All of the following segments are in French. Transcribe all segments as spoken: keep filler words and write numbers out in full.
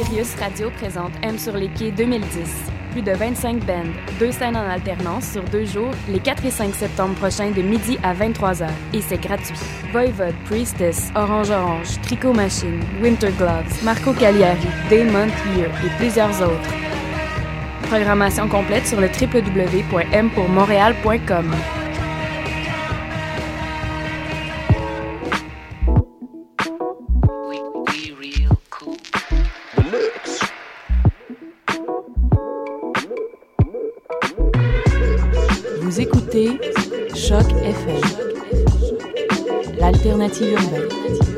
Sirius Radio présente M sur les quais deux mille dix. Plus de vingt-cinq bands, deux scènes en alternance sur deux jours, les quatre et cinq septembre prochains de midi à vingt-trois heures. Et c'est gratuit. Voivod, Priestess, Orange Orange, Tricot Machine, Winter Gloves, Marco Cagliari, Damon Clear et plusieurs autres. Programmation complète sur le w w w point m pour montréal point com. Vous écoutez Choc F M, l'alternative urbaine.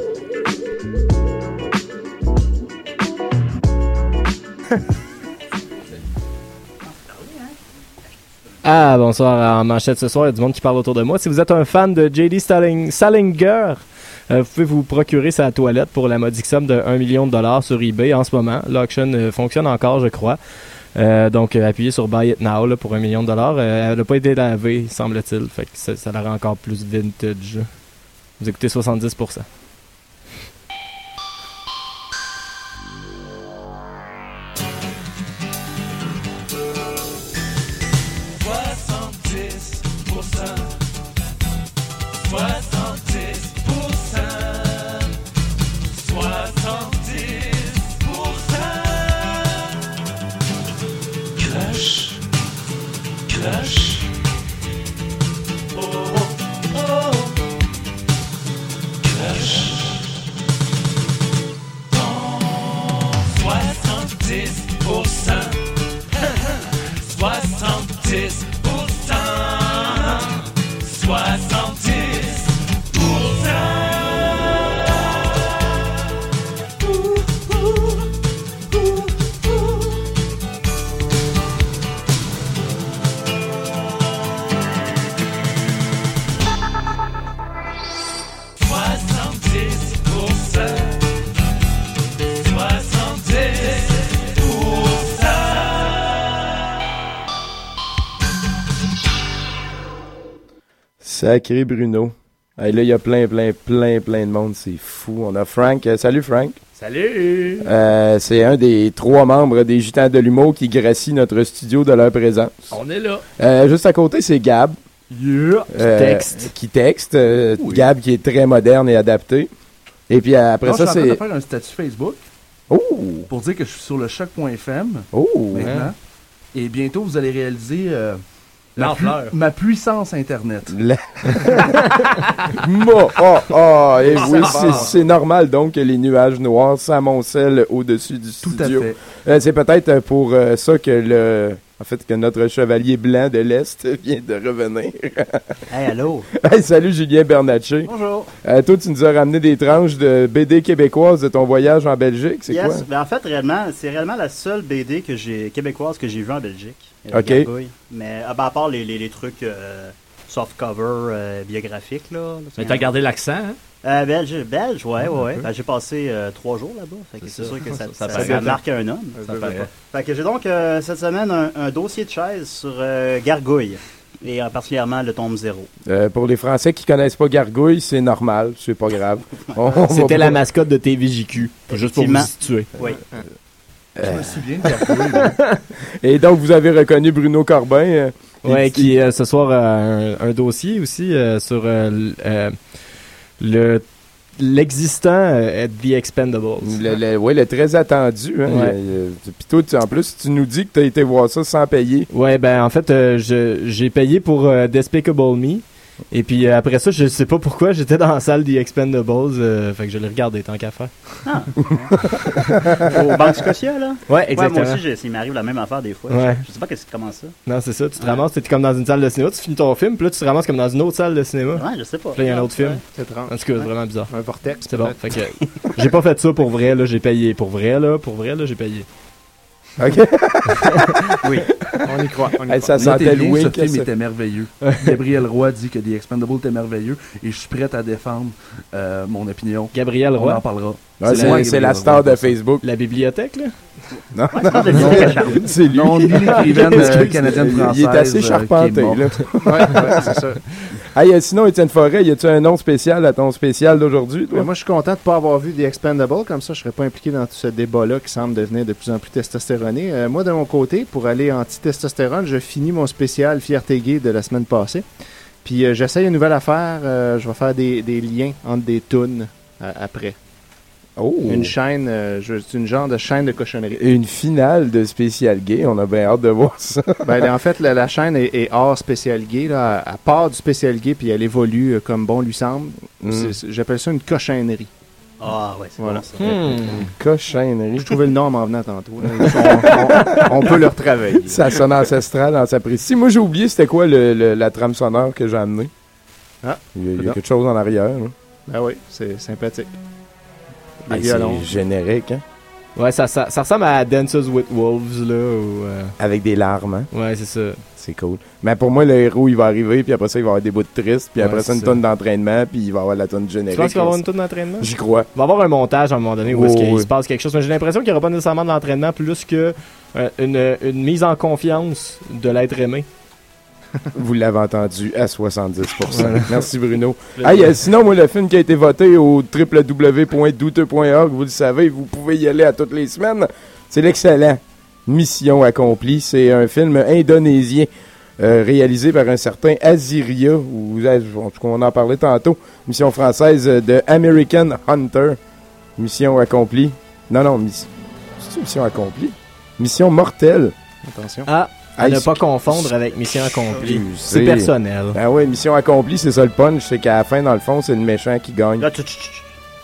Ah, bonsoir. En manchette ce soir, il y a du monde qui parle autour de moi. Si vous êtes un fan de J D Salinger, Salinger euh, vous pouvez vous procurer sa toilette pour la modique somme de un million de dollars sur eBay en ce moment. L'auction euh, fonctionne encore, je crois. Euh, donc, euh, appuyez sur Buy It Now là, pour un million de dollars. Euh, elle n'a pas été lavée, semble-t-il. Fait que ça, ça la rend encore plus vintage. Vous écoutez soixante-dix pour cent. Sacré Bruno. Hey, là, il y a plein, plein, plein, plein de monde. C'est fou. On a Frank. Euh, salut, Frank. Salut! Euh, c'est un des trois membres des Gitans de l'humour qui gracie notre studio de leur présence. On est là. Euh, juste à côté, c'est Gab. Yeah! Euh, Qui texte. Qui texte. Euh, oui. Gab qui est très moderne et adapté. Et puis euh, après non, ça, je suis en c'est... train de faire un statut Facebook Oh! pour dire que je suis sur le choc point f m Oh! maintenant. Hein? Et bientôt, vous allez réaliser euh, ma, L'ampleur. pu- ma puissance Internet. La... Mo- oh, oh, et Ah, oui, ça c'est, part. c'est normal donc que les nuages noirs s'amoncellent au-dessus du Tout à studio. fait. Euh, c'est peut-être pour euh, ça que le, en fait, que notre chevalier blanc de l'Est vient de revenir. Hey, allô? Hey, salut Julien Bernatchez. Bonjour. Euh, toi, tu nous as ramené des tranches de B D québécoises de ton voyage en Belgique, c'est yes. quoi? Ben, en fait, réellement, c'est réellement la seule B D que j'ai, québécoise que j'ai vue en Belgique. Euh, Ok. Gargouille. Mais ah, ben, à part les, les, les trucs euh, soft cover euh, biographiques, là. Mais t'as gardé l'accent, hein? Euh, belge, belge, ouais, ouais. ouais. Ben, j'ai passé euh, trois jours là-bas. Fait que c'est, C'est sûr ça. que ça, Ça ça, paraît. ça marque un homme. Ça Euh, paraît. Fait que j'ai donc euh, cette semaine un, un dossier de chaise sur euh, Gargouille. Et euh, particulièrement le tome zéro. Euh, pour les Français qui connaissent pas Gargouille, c'est normal, c'est pas grave. On- on C'était va la pas- mascotte de T V J Q. Juste pour vous Effectivement. situer. Oui. Je me souviens de Gargouille, là. Et donc, vous avez reconnu Bruno Corbin. euh, Ouais, il- qui euh, ce soir a un, un dossier aussi euh, sur euh, l- euh, le l'existant euh, The Expendables. Le, le, ouais, le très attendu. Hein, Ouais. Il y a- il y a- Puis toi, tu- en plus, tu nous dis que tu as été voir ça sans payer. Ouais, ben en fait, euh, je, j'ai payé pour euh, Despicable Me. Et puis euh, après ça, je sais pas pourquoi, j'étais dans la salle The Expendables. Euh, fait que je l'ai regardé tant qu'à faire. Ah. Au Banque Scotia, là? Ouais, Ouais, exactement. moi aussi, j'ai- il m'arrive la même affaire des fois. Ouais. Je, je sais pas qu'est-ce que comment ça. Non, c'est ça. Tu te Ouais. ramasses, t'es comme dans une salle de cinéma, tu finis ton film, puis là, tu te ramasses comme dans une autre salle de cinéma. Ouais, je sais pas. Puis là, il y a un autre film. C'est étrange. En tout cas, c'est vraiment bizarre. Un vortex. C'est bon. peut-être. Fait que j'ai pas fait ça pour vrai, là, j'ai payé. Pour vrai, là, pour vrai, là, j'ai payé. OK? Oui. On y croit. On y Hey, croit. ça Notez sentait bien, le ce wink. film ça- était merveilleux. Gabriel Roy dit que The Expendables était merveilleux et je suis prêt à défendre euh, mon opinion. Gabriel On en Roy, parlera. Ouais, c'est, moi, c'est la Gabriel star Roy, de pour ça. Facebook. la bibliothèque, là. Non, C'est non, Charles. c'est lui. Non, lui, l'écrivaine Parce que euh, canadienne-française. il est assez euh, qui est charpenté, morte. là. Ouais, ouais, c'est ça. Hey, euh, sinon, Étienne Forêt, y a-tu un nom spécial à ton spécial d'aujourd'hui, toi? Mais moi, je suis content de ne pas avoir vu The Expendables, comme ça, je ne serais pas impliqué dans tout ce débat-là qui semble devenir de plus en plus testostéroné. Euh, moi, de mon côté, pour aller anti-testostérone, je finis mon spécial Fierté gay de la semaine passée. Puis euh, j'essaye une nouvelle affaire, euh, je vais faire des, des liens entre des tunes euh, après. Oh! Une chaîne, euh, je- c'est une genre de chaîne de cochonnerie. Une finale de spécial gay, on a bien hâte de voir ça. Ben, en fait, la, la chaîne est, est hors spécial gay, là, elle, elle part du spécial gay, puis elle évolue euh, comme bon lui semble. Mm. C'est- c'est- j'appelle ça une cochonnerie. Ah, ouais, c'est Voilà. bon, ça. Hmm. Cochonnerie. Je trouvais le nom en m'en venant tantôt. là. on, on- on peut le retravailler. Ça sonne ancestral dans sa précision. Moi, j'ai oublié c'était quoi le, le- la trame sonore que j'ai amenée. Ah, Il y a, il y a coudonc. quelque chose en arrière. Là. Ben oui, c'est sympathique. Les Hey, violons. c'est générique, hein? Ouais, ça, ça, ça ressemble à Dances with Wolves, là. Ou, euh, Avec des larmes, hein? Ouais, c'est ça. C'est cool. Mais pour moi, le héros, il va arriver, puis après ça, il va avoir des bouts de tristes, puis Ouais, après ça, une c'est ça. tonne d'entraînement, puis il va avoir la tonne Tu générique. penses qu'il va y avoir une tour d'entraînement? J'y crois. Il va y avoir un montage à un moment donné où Oh, est-ce qu'il oui. se passe quelque chose. Mais j'ai l'impression qu'il n'y aura pas nécessairement de l'entraînement plus que euh, une, une mise en confiance de l'être aimé. Vous l'avez entendu à soixante-dix pour cent. Voilà. Merci, Bruno. Hey, euh, sinon, moi, le film qui a été voté au w w w point douteux point org, vous le savez, vous pouvez y aller à toutes les semaines. C'est l'excellent Mission accomplie. C'est un film indonésien euh, réalisé par un certain Aziria, ou en tout cas, on en parlait tantôt. Mission française de American Hunter. Mission accomplie. Non, non, miss... c'est mission accomplie. Mission mortelle. Attention. Ah, à Hey, ne c'est- pas confondre avec Mission accomplie. Excusez. C'est personnel. Ben ouais, mission accomplie, c'est ça le punch, c'est qu'à la fin, dans le fond, c'est le méchant qui gagne. Là, tu- tu- tu-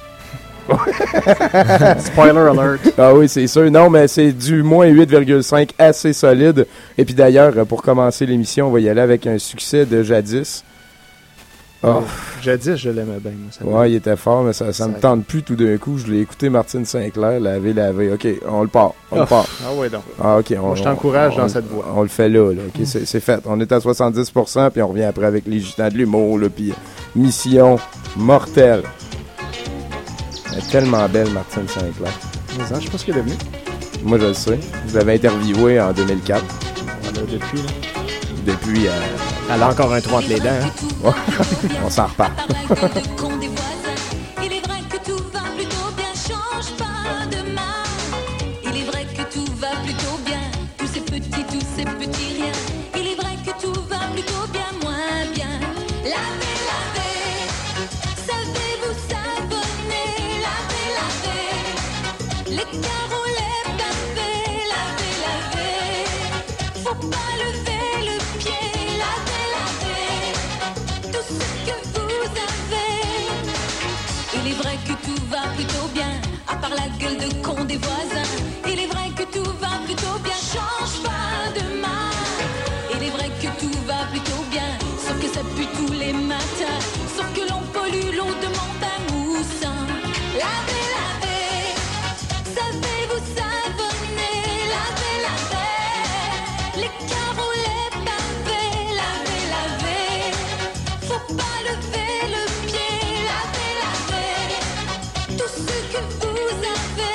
Spoiler alert. Ah oui, c'est sûr. Non, mais c'est du moins huit virgule cinq assez solide. Et puis d'ailleurs, pour commencer l'émission, on va y aller avec un succès de Jadis. Ah, Jadis, je l'aimais bien. Moi, ça me- ouais, il était fort, mais ça, ça me Ça- tente plus tout d'un coup. Je l'ai écouté, Martine Sinclair, laver, laver. OK, on le part. On le Oh. part. Ah ouais, donc. Ah, OK. On, Moi, je t'encourage on- dans on- cette voie. On le fait là, là. OK, c'est, c'est fait. On est à soixante-dix pour cent, puis on revient après avec les gitans de l'humour, là, puis Mission mortelle. Elle est tellement belle, Martine Sinclair. Mais, hein, je sais pas ce qu'il est devenu. Moi, je le sais. Je l'avais interviewé en deux mille quatre. Voilà, depuis, là. Depuis, euh, Elle a encore un trou entre les dents. hein. on s'en repart. Par la gueule de con des voisins. Il est vrai que tout va plutôt bien, change pas de main. Il est vrai que tout va plutôt bien, tous ces petits, tous ces petits riens. Il est vrai que tout va plutôt bien, moins bien. Lavez, lavez, savez-vous savonner? Lavez, lavez, les carreaux, les pavés. Lavez, lavez, faut pas lever le pied. Lavez, lavez, tout ce que vous avez. Il est vrai que tout va plutôt bien, à part la gueule de con des voisins. Il est vrai que tout va plutôt bien, change pas de main. Il est vrai que tout va plutôt bien, sauf que ça pue tous les matins, sauf que l'on pollue, l'on demande un moussin. Lavez, lavez, savez-vous savonner? Lavez, lavez, les carreaux, les pavés. Lavez, lavez, faut pas lever le pied. Lavez, lavez, tout ce que vous avez.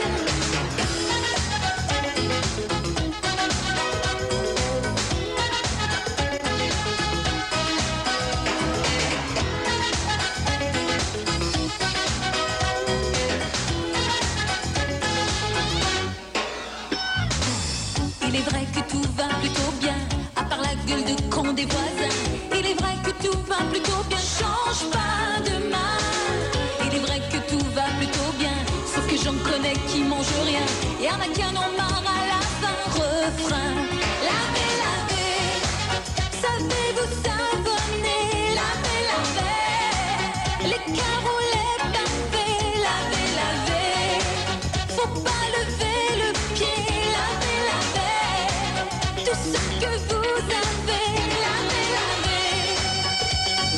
Il est vrai que tout va plutôt bien, à part la gueule de con des voisins. Il est vrai que tout va plutôt bien, change pas de main. Il est vrai que tout va plutôt bien, sauf que j'en connais qui mangent rien. Et en a qui en ont marre à la fin, refrain. Lavez, lavez, savez-vous savonner? Lavez, lavez, les carreaux, les pavés. Lavez, lavez, faut pas lever le pied. Lavez, lavez, tout ce que vous avez. Lavez, lavez.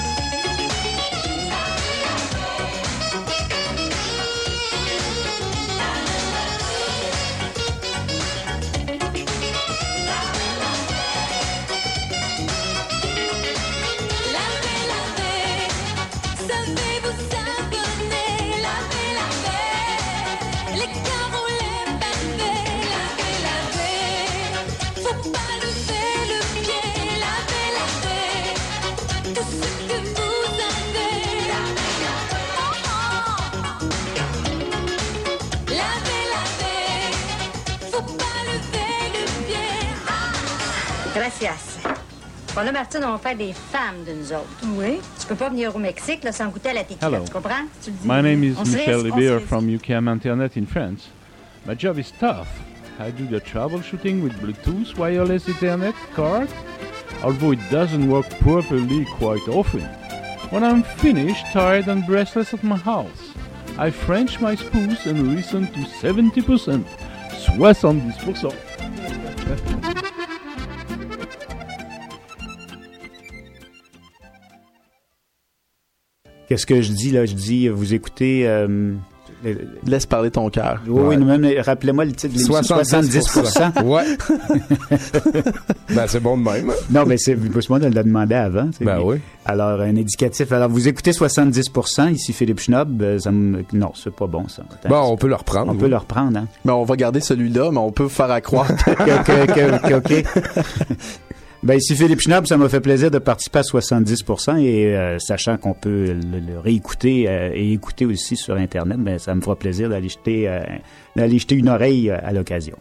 Lavez, lavez, savez-vous savonner? Lavez, lavez, les carreaux, Gracias. Bon, là, Martine, on va faire des femmes de nous autres. Oui. Tu peux pas venir au Mexique là, sans goûter à la tequila, Hello. tu comprends? Tu le dis. My name is On se Michel risque, on Ribeiro se from U K M Internet in France. My job is tough. I do the troubleshooting with Bluetooth wireless Ethernet card, although it doesn't work properly quite often. When I'm finished, tired and breathless at my house, I French my spouse and listen to seventy percent. soixante-dix pour cent. Qu'est-ce que je dis là? Je dis, vous écoutez... Euh, le, Laisse parler ton cœur. Oui, ouais. oui, même, rappelez-moi le titre de l'émission. soixante-dix pour cent. Ouais. Ben, c'est bon de même. Non, mais c'est moi de le demander avant. Ben mais, oui. Alors, un indicatif. Alors, vous écoutez soixante-dix pour cent, ici Philippe Schnob. Euh, ça me... Non, c'est pas bon, ça. Attends, bon, on peut le reprendre. On oui. peut le reprendre, hein. Mais on va garder celui-là, mais on peut vous faire à croire. que, que, que, que, OK. Ben, ici Philippe Schnob, ça m'a fait plaisir de participer à soixante-dix pour cent et euh, sachant qu'on peut le, le réécouter euh, et écouter aussi sur Internet, ben, ça me fera plaisir d'aller jeter, euh, d'aller jeter une oreille euh, à l'occasion.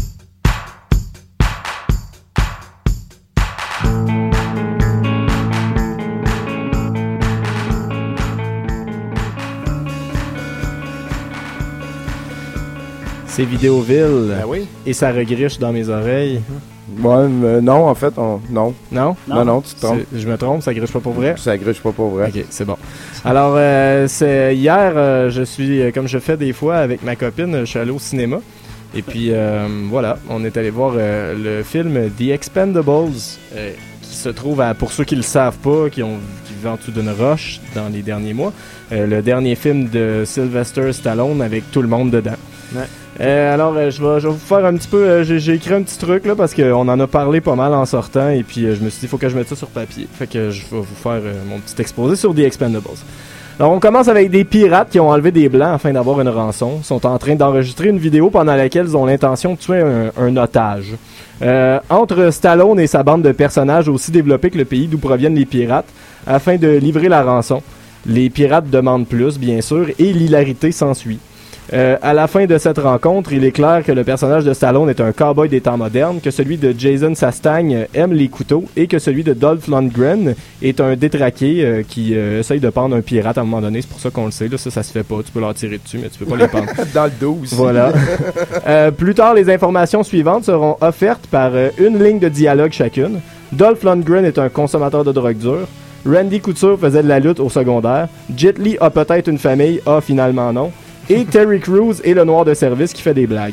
C'est Vidéoville. Ben oui. Et ça regriche dans mes oreilles. Ouais, mais non, en fait, on... non. Non? Non, non, non tu te trompes. C'est... Je me trompe, ça griche pas pour vrai? Ça griche pas pour vrai. Ok, c'est bon. Alors, euh, c'est... hier, euh, je suis, comme je fais des fois avec ma copine, je suis allé au cinéma. Et puis, euh, voilà, on est allé voir euh, le film The Expendables, euh, qui se trouve, à, pour ceux qui le savent pas, qui, ont, qui vivent en dessous d'une roche dans les derniers mois, euh, le dernier film de Sylvester Stallone avec tout le monde dedans. Ouais. Euh, alors, euh, je, vais, je vais vous faire un petit peu... Euh, j'ai, j'ai écrit un petit truc, là, parce qu'on en a parlé pas mal en sortant, et puis euh, je me suis dit, il faut que je mette ça sur papier. Fait que je vais vous faire euh, mon petit exposé sur The Expendables. Alors, on commence avec des pirates qui ont enlevé des blancs afin d'avoir une rançon. Ils sont en train d'enregistrer une vidéo pendant laquelle ils ont l'intention de tuer un, un otage. Euh, entre Stallone et sa bande de personnages aussi développés que le pays d'où proviennent les pirates, afin de livrer la rançon. Les pirates demandent plus, bien sûr, et l'hilarité s'ensuit. Euh, à la fin de cette rencontre, il est clair que le personnage de Stallone est un cowboy des temps modernes, que celui de Jason Sastagne aime les couteaux et que celui de Dolph Lundgren est un détraqué euh, qui euh, essaye de pendre un pirate à un moment donné. C'est pour ça qu'on le sait. Là, ça, ça se fait pas. Tu peux leur tirer dessus, mais tu peux pas les pendre. Dans le dos aussi. Voilà. euh, plus tard, les informations suivantes seront offertes par euh, une ligne de dialogue chacune. Dolph Lundgren est un consommateur de drogue dure. Randy Couture faisait de la lutte au secondaire. Jet Li a peut-être une famille. Ah, finalement non. Et Terry Crews est le noir de service qui fait des blagues.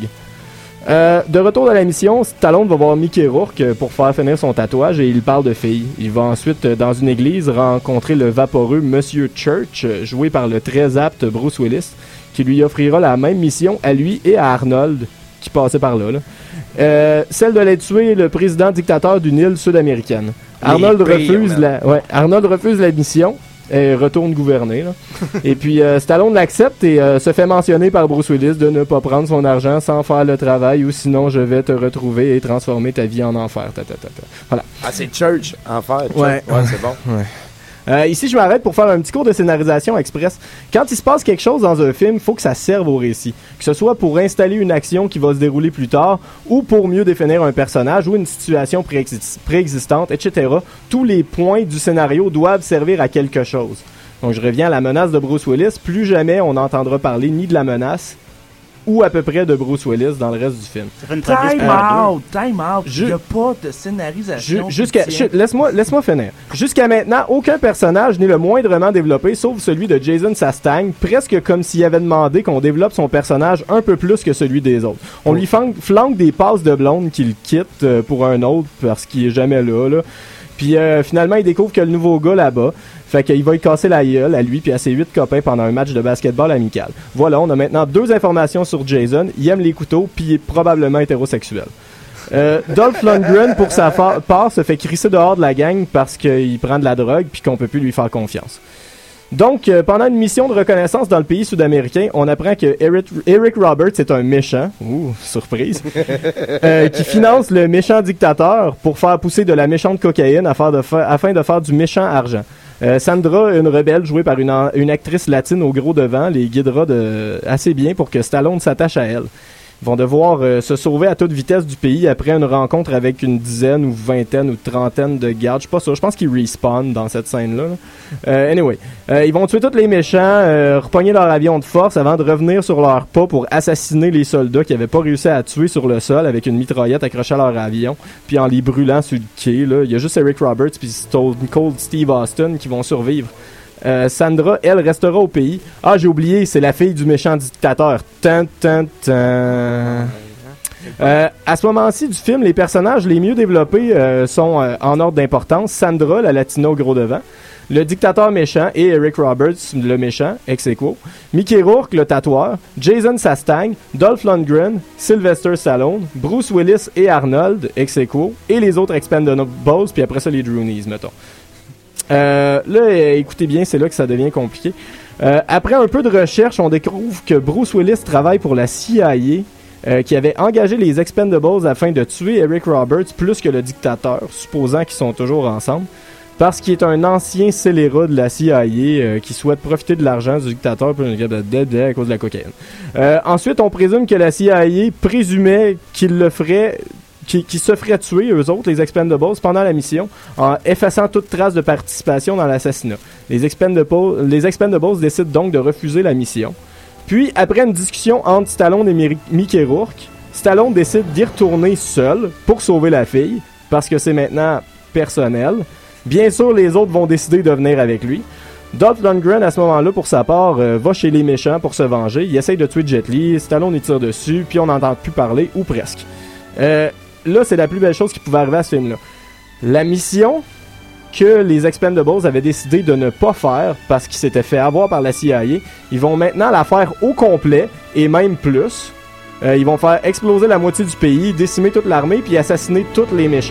Euh, de retour dans la mission, Stallone va voir Mickey Rourke pour faire finir son tatouage et il parle de filles. Il va ensuite, dans une église, rencontrer le vaporeux Monsieur Church, joué par le très apte Bruce Willis, qui lui offrira la même mission à lui et à Arnold, qui passait par là. là. Euh, celle de l'aller tuer le président dictateur d'une île sud-américaine. Arnold refuse, la, ouais, Arnold refuse la mission. Et retourne gouverner. Là. Et puis euh, Stallone l'accepte et euh, se fait mentionner par Bruce Willis de ne pas prendre son argent sans faire le travail ou sinon je vais te retrouver et transformer ta vie en enfer. Ta, ta, ta, ta. Voilà. Ah, c'est Church, enfer. Church. Ouais, ouais c'est bon. Ouais. Euh, ici, je m'arrête pour faire un petit cours de scénarisation express. Quand il se passe quelque chose dans un film, il faut que ça serve au récit. Que ce soit pour installer une action qui va se dérouler plus tard, ou pour mieux définir un personnage, ou une situation préexi- préexistante, et cetera. Tous les points du scénario doivent servir à quelque chose. Donc, je reviens à la menace de Bruce Willis. Plus jamais on n'entendra parler ni de la menace, ou à peu près de Bruce Willis dans le reste du film. Time euh, out, time out. Il n'y a pas de scénarisation. Ju- jusqu'à, chut, laisse-moi, laisse-moi finir. Jusqu'à maintenant, aucun personnage n'est le moindrement développé, sauf celui de Jason Sastagne, presque comme s'il avait demandé qu'on développe son personnage un peu plus que celui des autres. On oui. lui flanque, flanque des passes de blonde qu'il quitte euh, pour un autre parce qu'il est jamais là, là. Puis euh, finalement, il découvre que le nouveau gars là-bas, fait qu'il va y casser la gueule à lui puis à ses huit copains pendant un match de basketball amical. Voilà, on a maintenant deux informations sur Jason. Il aime les couteaux puis il est probablement hétérosexuel. Euh, Dolph Lundgren, pour sa fa- part, se fait crisser dehors de la gang parce qu'il prend de la drogue puis qu'on peut plus lui faire confiance. Donc, euh, pendant une mission de reconnaissance dans le pays sud-américain, on apprend que Eric, Eric Roberts est un méchant, ouh, surprise, euh, qui finance le méchant dictateur pour faire pousser de la méchante cocaïne afin de, fa- afin de faire du méchant argent. Euh, Sandra, une rebelle jouée par une, une actrice latine au gros devant, les guidera de, assez bien pour que Stallone s'attache à elle. vont devoir euh, se sauver à toute vitesse du pays après une rencontre avec une dizaine ou vingtaine ou trentaine de gardes. Je suis pas sûr. Je pense qu'ils respawnent dans cette scène-là. Là. Euh, anyway, euh, ils vont tuer tous les méchants, euh, repogner leur avion de force avant de revenir sur leurs pas pour assassiner les soldats qui avaient pas réussi à tuer sur le sol avec une mitraillette accrochée à leur avion, puis en les brûlant sur le quai. Là. Il y a juste Eric Roberts puis Stone Cold Steve Austin qui vont survivre. Euh, Sandra, elle, restera au pays. Ah, j'ai oublié, c'est la fille du méchant dictateur. Tan, tan, tan. Euh, à ce moment-ci du film, les personnages les mieux développés euh, sont euh, en ordre d'importance. Sandra, la latina au gros devant. Le dictateur méchant et Eric Roberts, le méchant, ex aequo. Mickey Rourke, le tatoueur. Jason Sastang, Dolph Lundgren, Sylvester Stallone, Bruce Willis et Arnold, ex aequo. Et les autres Expendables, puis après ça, les Droonies, mettons. Euh, là, euh, écoutez bien, c'est là que ça devient compliqué. Euh, après un peu de recherche, on découvre que Bruce Willis travaille pour la C I A, euh, qui avait engagé les Expendables afin de tuer Eric Roberts plus que le dictateur, supposant qu'ils sont toujours ensemble, parce qu'il est un ancien scélérat de la C I A euh, qui souhaite profiter de l'argent du dictateur pour une à cause de la cocaïne. Euh, ensuite, on présume que la C I A présumait qu'il le ferait... Qui, qui se feraient tuer, eux autres, les Expendables, pendant la mission, en effaçant toute trace de participation dans l'assassinat. Les Expendables, les Expendables décident donc de refuser la mission. Puis, après une discussion entre Stallone et Mi- Mickey Rourke, Stallone décide d'y retourner seul pour sauver la fille, parce que c'est maintenant personnel. Bien sûr, les autres vont décider de venir avec lui. Dolph Lundgren, à ce moment-là, pour sa part, euh, va chez les méchants pour se venger. Il essaye de tuer Jet Li, Stallone y tire dessus, puis on n'entend plus parler, ou presque. Euh... Là, c'est la plus belle chose qui pouvait arriver à ce film-là. La mission que les Expendables avaient décidé de ne pas faire parce qu'ils s'étaient fait avoir par la C I A, ils vont maintenant la faire au complet et même plus. Euh, ils vont faire exploser la moitié du pays, décimer toute l'armée puis assassiner tous les méchants.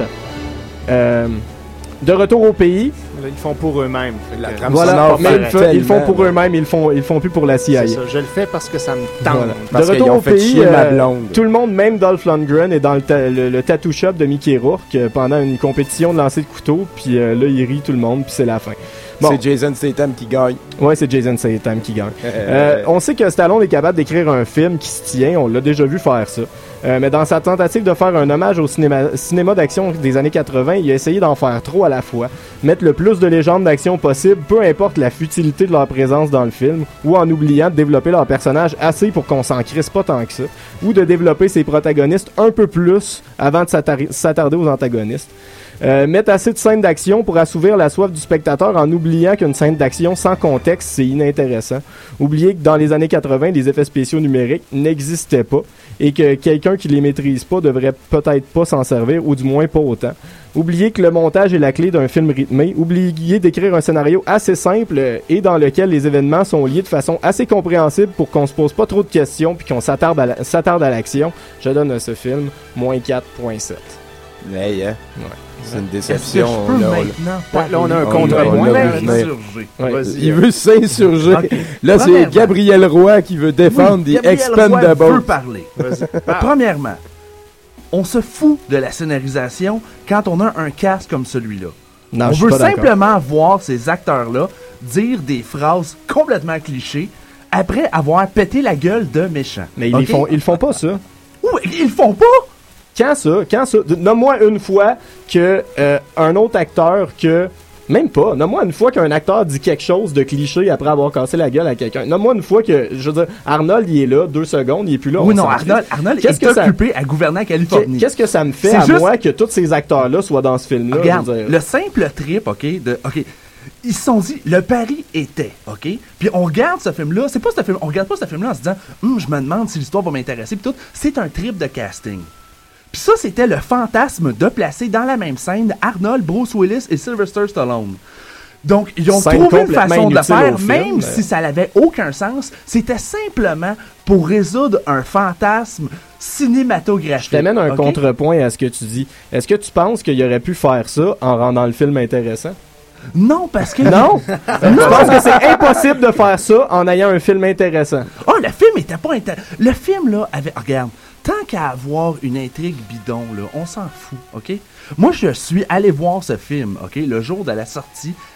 Euh, de retour au pays... Là, ils font pour eux-mêmes. La trame voilà, mais ils, fa- ils font pour eux-mêmes, ils font, ils font plus pour la C I A. C'est ça, je le fais parce que ça me tente. Voilà. Parce de retour au pays, euh, blonde. tout le monde, même Dolph Lundgren, est dans le, ta- le, le tattoo shop de Mickey Rourke euh, pendant une compétition de lancer de couteau, puis euh, là, il rit tout le monde, puis c'est la fin. Bon. C'est Jason Statham qui gagne. Ouais, c'est Jason Statham qui gagne. euh, on sait que Stallone est capable d'écrire un film qui se tient, on l'a déjà vu faire ça. Euh, mais dans sa tentative de faire un hommage au cinéma, cinéma d'action des années quatre-vingts, il a essayé d'en faire trop à la fois. Mettre le plus de légendes d'action possible, peu importe la futilité de leur présence dans le film, ou en oubliant de développer leur personnage assez pour qu'on s'en crisse pas tant que ça, ou de développer ses protagonistes un peu plus avant de s'attar- s'attarder aux antagonistes. Euh, mettre assez de scènes d'action pour assouvir la soif du spectateur en oubliant qu'une scène d'action sans contexte, c'est inintéressant. Oublier que dans les années quatre-vingts, les effets spéciaux numériques n'existaient pas et que quelqu'un qui les maîtrise pas devrait peut-être pas s'en servir, ou du moins pas autant. Oublier que le montage est la clé d'un film rythmé. Oublier d'écrire un scénario assez simple et dans lequel les événements sont liés de façon assez compréhensible pour qu'on se pose pas trop de questions puis qu'on s'attarde à, la- s'attarde à l'action. Je donne à ce film moins quatre virgule sept. Hey, hein? Ouais. C'est une déception. Est-ce que je peux là, maintenant on- parler? là, on a un On contrepoint. l'a- là, on je l'a vais- insurgé. Ouais. Vas-y. Il veut s'insurger. Ok. Là, c'est Premièrement. Gabriel Roy qui veut défendre Oui, des Gabriel Expendables. Roy veut parler. Premièrement, on se fout de la scénarisation quand on a un cast comme celui-là. Non, on je suis veut pas d'accord. simplement voir ces acteurs-là dire des phrases complètement clichés après avoir pété la gueule de méchants. Mais ils, Ok? les font, ils font pas ça. Oui, ils le font pas! Quand ça? Quand ça? D- Nomme-moi une fois que euh, un autre acteur que... Même pas. Nomme-moi une fois qu'un acteur dit quelque chose de cliché après avoir cassé la gueule à quelqu'un. Nomme-moi une fois que, je veux dire, Arnold, il est là, deux secondes, il est plus là. Oui, on non, s'en Arnold, fout. Arnold Qu'est-ce est que ça- occupé à gouverner la Californie. Qu'est-ce que ça me fait C'est à juste- moi que tous ces acteurs-là soient dans ce film-là? Regarde, je veux dire? le simple trip, OK, de... OK, ils se sont dit, le pari était, OK? Puis on regarde ce film-là, c'est pas ce film, on regarde pas ce film-là en se disant, Hum, je me demande si l'histoire va m'intéresser, puis tout. C'est un trip de casting. Puis ça, c'était le fantasme de placer dans la même scène Arnold, Bruce Willis et Sylvester Stallone. Donc, ils ont Scène trouvé une complètement façon de le inutile faire, au film, même mais- si ça n'avait aucun sens. C'était simplement pour résoudre un fantasme cinématographique. Je t'amène un OK? contrepoint à ce que tu dis. Est-ce que tu penses qu'il aurait pu faire ça en rendant le film intéressant? Non, parce que... Non? Tu penses que c'est impossible de faire ça en ayant un film intéressant? Oh, le film était pas intéressant. Le film, là, avait... Regarde, tant qu'à avoir une intrigue bidon, là, on s'en fout, OK? Moi, je suis allé voir ce film, OK, le jour de la sortie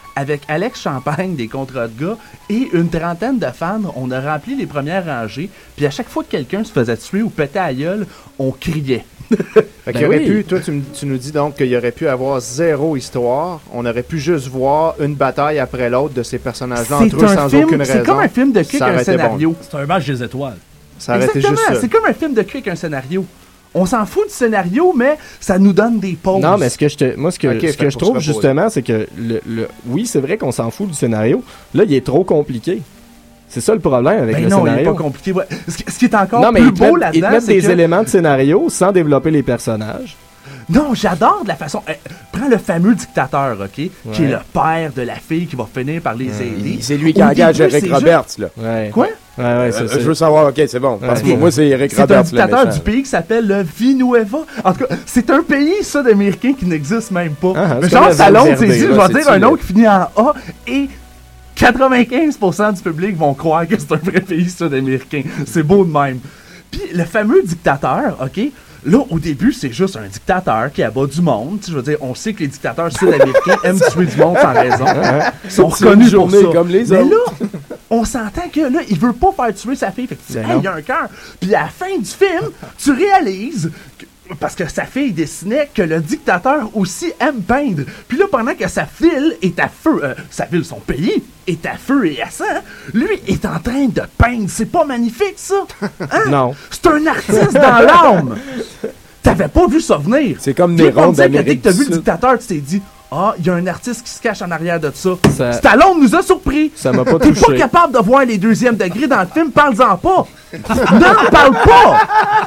avec Alex Champagne des Contrats de gars et une trentaine de fans, on a rempli les premières rangées, puis à chaque fois que quelqu'un se faisait tuer ou pétait à la gueule, on criait. Fait qu'il y aurait pu, toi, tu, m- tu nous dis donc qu'il y aurait pu avoir zéro histoire. On aurait pu juste voir une bataille après l'autre de ces personnages-là C'est entre eux un sans film- aucune c'est raison. comme un film de cul Ça avec un aurait été scénario. bon. C'est un match des étoiles. Ça aurait été Exactement, juste ça. c'est comme un film de cul avec un scénario. On s'en fout du scénario, mais ça nous donne des pauses. Non, mais ce que je te, moi, ce que, Ok, ce fait que je pour trouve se reposer. justement, c'est que le, le, oui, c'est vrai qu'on s'en fout du scénario. Là, il est trop compliqué. C'est ça le problème avec Ben le non, scénario. il est pas compliqué. Ouais. Ce, qui, ce qui est encore non, mais plus ils te beau mettent, ils te là-dedans, mettent c'est des que... éléments de scénario sans développer les personnages. Non, j'adore de la façon... Eh, prends le fameux dictateur, OK? Qui est le père de la fille qui va finir par les aider. C'est lui qui Au engage début, Eric c'est Roberts, juste- là. Ouais. Quoi? Ouais, ouais, c'est Euh, ça. je veux savoir, ok, c'est bon. Parce que Ouais. pour moi, c'est Eric C'est un Roberts, le dictateur méchant. du pays qui s'appelle le Vinueva. En tout cas, c'est un pays sud-américain qui n'existe même pas. Ah, Mais c'est genre, comme ça la Londres, Zambie, c'est dit, je là, vais c'est dire un tu, nom là. qui finit en A et quatre-vingt-quinze pour cent du public vont croire que c'est un vrai pays sud-américain. C'est beau de même. Puis le fameux dictateur, OK? Là, au début, c'est juste un dictateur qui abat du monde. Tu sais, je veux dire, on sait que les dictateurs sud-américains aiment tuer du monde sans raison. Ils sont C'est une reconnus pour journée ça. comme les Mais autres. là, on s'entend que là, il veut pas faire tuer sa fille. Fait que tu dis, Ben hey, non. il y a un cœur. Puis à la fin du film, tu réalises que- parce que sa fille dessinait que le dictateur aussi aime peindre. Puis là, pendant que sa ville est à feu, euh, sa ville, son pays, est à feu et à sang, lui est en train de peindre. C'est pas magnifique, ça? Hein? Non. C'est un artiste dans l'âme. T'avais pas vu ça venir. C'est comme Puis là, Néron on dirait que dès d'Amérique que t'as du vu le Sud. dictateur, tu t'es dit, ah, il y a un artiste qui se cache en arrière de ça. Ça- Stallone nous a surpris. Ça m'a pas T'es touché. pas capable de voir les deuxièmes degrés dans le film, parle-en pas. Non, parle pas.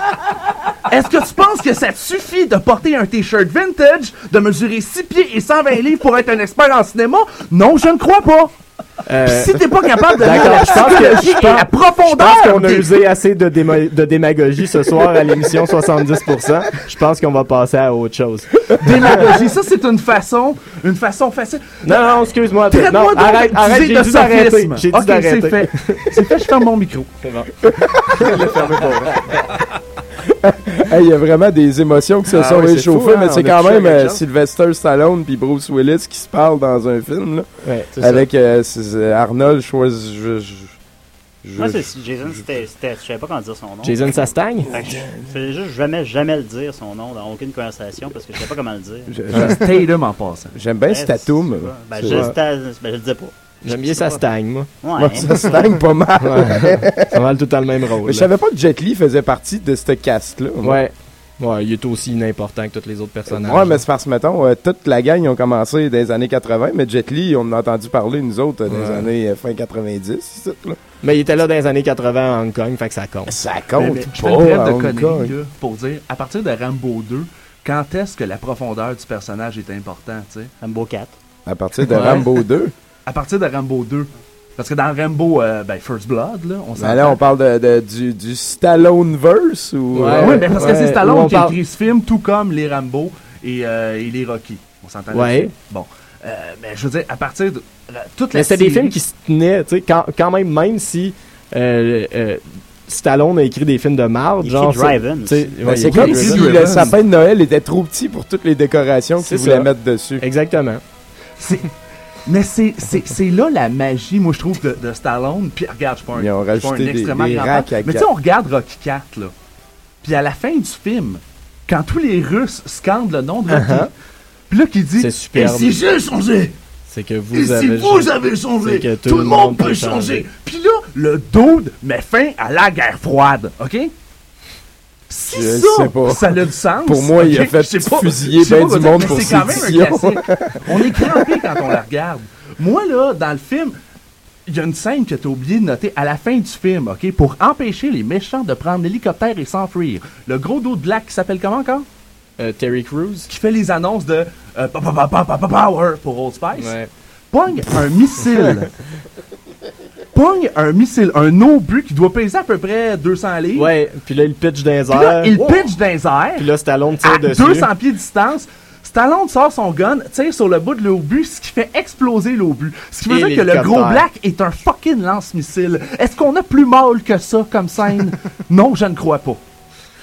Est-ce que tu penses que ça te suffit de porter un t-shirt vintage, de mesurer six pieds et cent vingt livres pour être un expert en cinéma? Non, je ne crois pas. Euh, Puis si t'es pas capable de lire D'accord, la je pense que psychologie je et pense, la profondeur... je pense qu'on a des- usé assez de, déma- de démagogie ce soir à l'émission soixante-dix pour cent. Je pense qu'on va passer à autre chose. Démagogie, ça c'est une façon, une façon facile. Non, non, excuse-moi. Traite-moi Non, donc arrête, d'utiliser arrête, j'ai de dit d'arrêter. sophisme. J'ai dit Ok, d'arrêter. c'est fait. C'est fait, je ferme mon micro. C'est bon. Hey, il y a vraiment des émotions qui se Ah sont oui, c'est réchauffées, fou, hein, mais on c'est a quand touché à même quelque euh, chose. Sylvester Stallone puis Bruce Willis qui se parlent dans un film, là, Ouais, C'est ça. avec euh, c'est- c'est Arnold Schwarzenegger. je- je- Moi, je- c'est Jason, c'était, c'était- je savais pas comment dire son nom. Jason Sastagne? Fait que je je faisais juste jamais, jamais le dire son nom dans aucune conversation parce que je savais pas comment le dire. je- Euh, Tatum en passant. J'aime bien Ouais, Statum. c'est ça. Ben, C'est- je, ouais. sta- ben, je le disais pas. J'aime bien Sastagne, moi. Ouais. Ouais, ça se stagne pas mal. Ouais. Ça va tout dans le même rôle. Mais je là. savais pas que Jet Li faisait partie de ce cast-là. Ouais. Ouais, il est aussi important que tous les autres personnages. Ouais, mais c'est parce que, mettons, euh, toute la gang, ils ont commencé dans les années quatre-vingts, mais Jet Li, on en a entendu parler, nous autres, euh, dans les Ouais. années euh, fin quatre-vingt-dix. ici, là. Mais il était là dans les années quatre-vingts à Hong Kong, fait que ça compte. Ça Mais- compte mais je pas, fais une trêve à de Hong conneries Kong. là, pour dire, à partir de Rambo deux, quand est-ce que la profondeur du personnage est important, tu sais? Rambo quatre. À partir de Ouais. Rambo deux. À partir de Rambo deux. Parce que dans Rambo, euh, ben, First Blood, là, on Ben s'entend. là, on parle de, de- du, du Stallone-verse ou... Ouais, euh, Oui, ben parce que Ouais. c'est Où Stallone on qui a parle- écrit ce film, tout comme les Rambo et, euh, et les Rocky. On s'entend Ouais. là-dessus? Bon. Euh, ben, je veux dire, à partir de... euh, toute la Mais c'était des série- films qui se tenaient, tu sais, quand, quand même, même si euh, euh, Stallone a écrit des films de marde, Il genre... écrit Drive-In tu sais, aussi. Ben, ouais, c'est il comme écrit si Drive-In. le sapin de Noël était trop petit pour toutes les décorations C'est qu'ils voulaient ça. mettre dessus. Exactement. C'est- Mais c'est, c'est, c'est là la magie, moi, je trouve, de, de Stallone. Puis regarde, je suis pas un, Ils ont je suis pas un rajouté des- extrêmement des grand racks fan. à Mais tu sais, quatre. on regarde Rocky quatre, là. Puis à la fin du film, quand tous les Russes scandent le nom de Rocky, Uh-huh. puis là, qui dit C'est superbe. Et si j'ai changé C'est que Et vous si avez... vous avez changé c'est que Tout, le monde peut changer. Puis là, le dude met fin à la guerre froide, OK? Si Je ça, sais pas. ça a du sens. Pour moi, il a ok? fait Je sais pas- fusiller je sais ben pas du quoi monde dire, pour mais c'est quand même sédition. un classique. On est crampé quand on la regarde. Moi, là, dans le film, il y a une scène que tu as oublié de noter à la fin du film, OK? Pour empêcher les méchants de prendre l'hélicoptère et s'enfuir. Le gros dos de black qui s'appelle comment encore? Euh, Terry Crews. Qui fait les annonces de euh, pa- pa- pa- pa- pa- pa- Power pour Old Spice. Ouais. Pogne un missile. Pogne un missile, un obus qui doit peser à peu près deux cents livres. Ouais, puis là, il pitch dans les Puis là, airs. il Wow. pitch dans les airs. Puis là, Stallone tire à dessus. deux cents pieds de distance. Stallone sort son gun, tire sur le bout de l'obus, ce qui fait exploser l'obus. Ce qui veut Et dire que le gros l'hélicoptère. black est un fucking lance-missile. Est-ce qu'on a plus mal que ça comme scène? Non, je ne crois pas.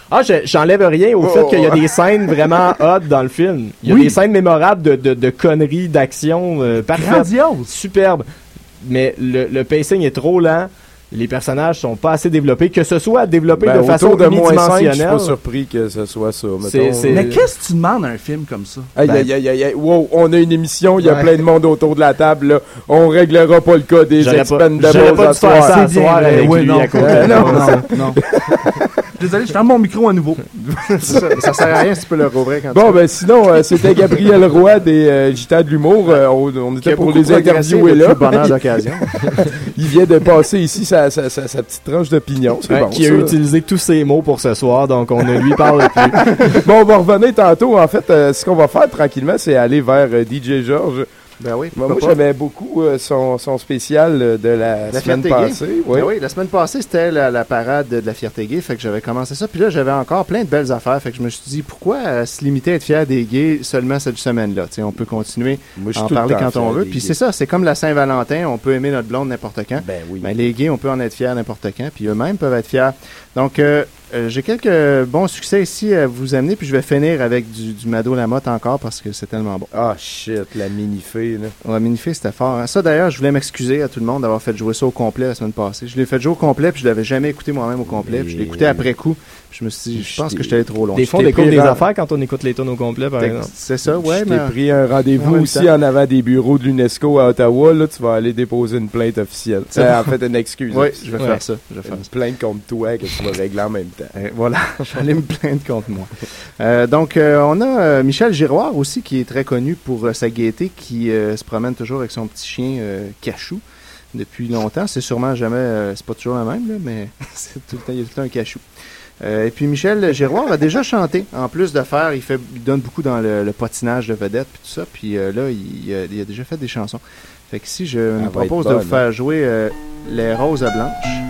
Ah, je- j'enlève rien au Oh, fait qu'il y a oh. des scènes vraiment hot dans le film. Il y a Oui. des scènes mémorables de, de, de conneries, d'action euh, parfaites. Grandiose. Superbe. Mais le, le pacing est trop lent. Les personnages sont pas assez développés. Que ce soit développé Ben, de façon autour de moins cinq, je suis unidimensionnelle. pas surpris que ce soit ça. C'est- mettons. c'est- Mais qu'est-ce que tu demandes à un film comme ça? Aïe, Ben- aïe, aïe, aïe, aïe. Wow, on a une émission, il y a Ouais. plein de monde autour de la table, là. On réglera pas le cas des J'aurais pas- Expendables j'aurais pas à dû faire soir. ça à C'est bien soir vrai. avec Oui, lui non. à côté. Euh, non, non, non. Désolé, je ferme mon micro à nouveau. ça, ça sert à rien si tu peux le rouvrir quand Bon, tu veux. ben sinon, euh, c'était Gabriel Roy des euh, J T A de l'humour. Euh, on, on Qui était a pour beaucoup les progressé interviewer depuis là. le bonheur d'occasion. Il vient de passer ici sa, sa, sa, sa petite tranche d'opinion. C'est Ouais, bon, qui a ça. utilisé tous ses mots pour ce soir, donc on ne lui parle plus. Bon, on va revenir tantôt. En fait, euh, ce qu'on va faire tranquillement, c'est aller vers euh, D J Georges. Ben oui, Moi, pourquoi moi, pas? j'aimais beaucoup euh, son, son spécial euh, de la, La semaine Fierté passée. Gay. Oui. Ben oui, la semaine passée, c'était la, la parade de la Fierté Gay, fait que j'avais commencé ça, puis là, j'avais encore plein de belles affaires, fait que je me suis dit, pourquoi euh, se limiter à être fier des gays seulement cette semaine-là? Tu sais, on peut continuer Moi, je suis à en tout le parler temps quand fier on veut, des puis gays. c'est ça, c'est comme la Saint-Valentin, on peut aimer notre blonde n'importe quand, Ben oui. mais les gays, on peut en être fiers n'importe quand, puis eux-mêmes peuvent être fiers. Donc, euh, euh, j'ai quelques bons succès ici à vous amener, puis je vais finir avec du, du Mado Lamotte encore, parce que c'est tellement bon. Ah, shit, la mini-fée, là. Ouais, Minifée, c'était fort. hein. Ça, d'ailleurs, je voulais m'excuser à tout le monde d'avoir fait jouer ça au complet la semaine passée. Je l'ai fait jouer au complet, puis je l'avais jamais écouté moi-même au complet. Puis je l'ai écouté après coup. Puis je me suis dit, je pense que j'étais allé trop loin. Des fois, on t'ai écoute pris des rang- affaires quand on écoute les tonnes au complet, par Fait- exemple. C'est ça, ouais, je mais... t'ai pris un rendez-vous En même aussi temps. en avant des bureaux de l'UNESCO à Ottawa. Là, tu vas aller déposer une plainte officielle. C'est Euh, bon. en fait, une excuse. Oui, officielle. je vais Ouais. faire ça. Je vais faire Une ça. plainte contre toi que tu vas régler en même temps. Et voilà, j'allais me plaindre contre moi. Euh, donc, euh, on a euh, Michel Giroir aussi, qui est très connu pour euh, sa gaieté, qui euh, se promène toujours avec son petit chien euh, Cachou depuis longtemps. C'est sûrement jamais, euh, c'est pas toujours le même, là, mais c'est tout le temps, il y a tout le temps un Cachou. Euh, et puis Michel Giroir a déjà chanté. En plus de faire, il, fait, il donne beaucoup dans le, le patinage de vedette puis tout ça. Puis euh, là, il, a- il a déjà fait des chansons. Fait que si je me va propose être de bonne, vous faire jouer euh, Les Roses Blanches,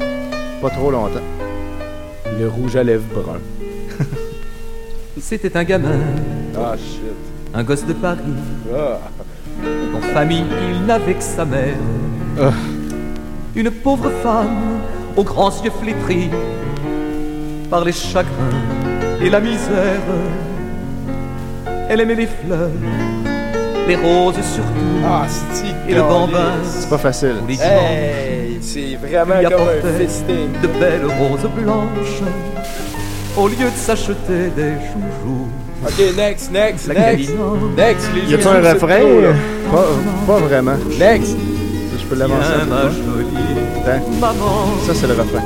pas trop longtemps. Le rouge à lèvres brun. C'était un gamin, Ah, shit. un gosse de Paris. Ah. En famille, il n'avait que sa mère. Ah. Une pauvre femme aux grands yeux flétris par les chagrins et la misère. Elle aimait les fleurs, les roses surtout, Ah, c'est et le bambin. C'est pas facile. Tous les dimanches, Hey, c'est vraiment lui comme un apportait festin. de belles roses blanches au lieu de s'acheter des joujoux. Ok, next, next, La next. câline. Next, les Y a-t-il jeux un sur refrain? le dos, là. Pas, pas vraiment. Next. Je peux l'avancer un Viens, peu ma plus. jolie Attends. maman, Ça, c'est le refrain.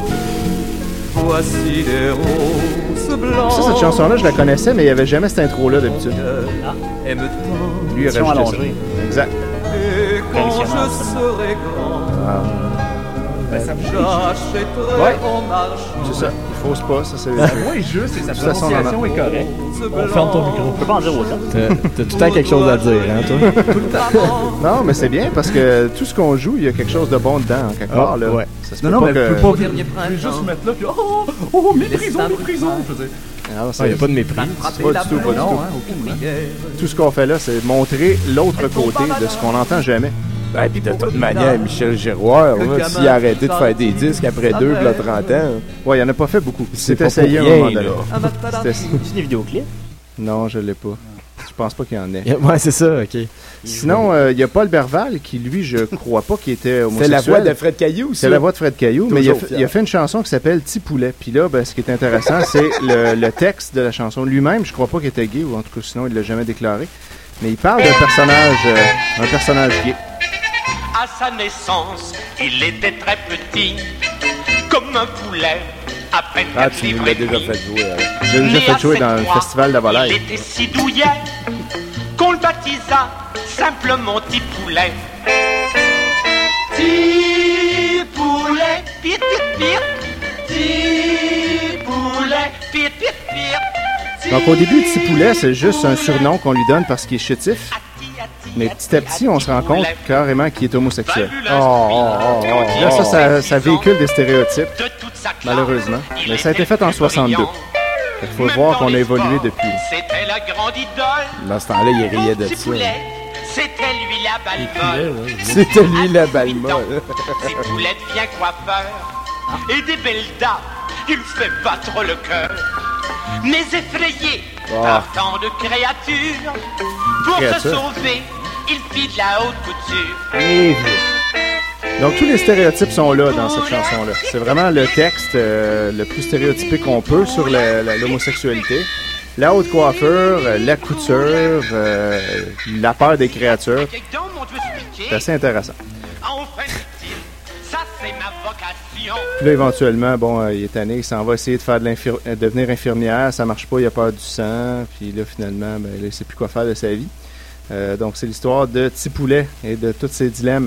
voici des roses blanches. Ça, cette chanson-là, je la connaissais, mais il n'y avait jamais cette intro-là d'habitude. Aime tant. Lui, il a Version rajouté ça. allongée. Exact. Et quand je Traditionnel, ça. serai grand, j'achèterai Ouais. en marchant. C'est ça. Il fausse pas. Ça, c'est. Oui, juste, et sa Ça sonne prononciation est correcte. On ferme ton micro. Je peux pas en dire autant. T'as t'as tout le temps quelque chose à dire, hein, toi? Non, mais c'est bien parce que tout ce qu'on joue, il y a quelque chose de bon dedans, en quelque Ah, part. Là. ouais. Ça se Non, peut non, pas mais que... je peux pas. Au dernier Je vais juste printemps. me mettre là, puis oh, oh, méprisons, Destin méprisons. brutal. Je veux dire. Ah, Il c'est- n'y a pas de mépris. Frapper Pas la du tout, pas du main tout. Non, hein, aucunement. prière. Tout ce qu'on fait là, c'est montrer l'autre côté de ce qu'on n'entend jamais. Ben, puis de toute manière, Michel Giroir, Le là, gamin s'il a arrêté de faire des gentil, disques après sa deux, mère. là, trente ans. Ouais, il en a pas fait beaucoup. C'est C'est pas essayé à pour un rien, moment donné. là. Un matalami. C'était- C'est des vidéoclips. Non, je l'ai pas. Je pense pas qu'il y en ait. Ouais, c'est ça, ok. Sinon, euh, il y a Paul Berval qui, lui, je crois pas qu'il était C'est homosexuel. la voix de Fred Caillou, C'est la voix de Fred Caillou, mais il a, Toujours fait, fier. il a fait une chanson qui s'appelle Petit Poulet. Puis là, ben, ce qui est intéressant, c'est le, le texte de la chanson. Lui-même, je crois pas qu'il était gay, ou en tout cas, sinon, il l'a jamais déclaré. Mais il parle d'un personnage, euh, un personnage gay. À sa naissance, il était très petit, comme un poulet, à peine Ah, quatre tu nous livres l'as et déjà demi. fait jouer. hein. Je l'ai déjà Né fait à jouer sept dans le mois, festival de la Il volaille. était si douillet qu'on le baptisa simplement Petit Poulet. Petit poulet, pire, pire, pire. Petit poulet, pire, pire, pire. Donc au début, Petit Poulet, c'est juste un surnom qu'on lui donne parce qu'il est chétif. Mais petit à petit, on se rend compte carrément qu'il est homosexuel. Oh, oh, oh, oh, Là, ça, oh. ça, ça véhicule des stéréotypes, De toute sa classe, malheureusement. il Mais ça a été était fait en soixante-deux. brillant. Il faut Même voir dans qu'on a les évolué sports, depuis. C'était la grande idole. Dans ce temps-là, il riait de Petit ça. poulet, c'était lui la balle molle. C'était lui la balle molle. Petit poulet devient coiffeur. Et des belles dames, il fait battre le cœur. mais effrayé Oh. par tant de créatures. Pour Créature. se sauver, il fit de la haute couture. Et donc tous les stéréotypes sont là dans cette chanson-là. C'est vraiment le texte euh, le plus stéréotypé qu'on peut sur la- la- l'homosexualité. La haute coiffure, euh, la couture, euh, la peur des créatures. C'est assez intéressant. Enfin, dit-il, ça c'est ma vocation. Puis là, éventuellement, bon, euh, il est tanné, il s'en va essayer de faire de l'infir- euh, devenir infirmière, ça marche pas, il a peur du sang, puis là, finalement, ben, là, il sait plus quoi faire de sa vie. Euh, donc, c'est l'histoire de Petit Poulet et de tous ses dilemmes.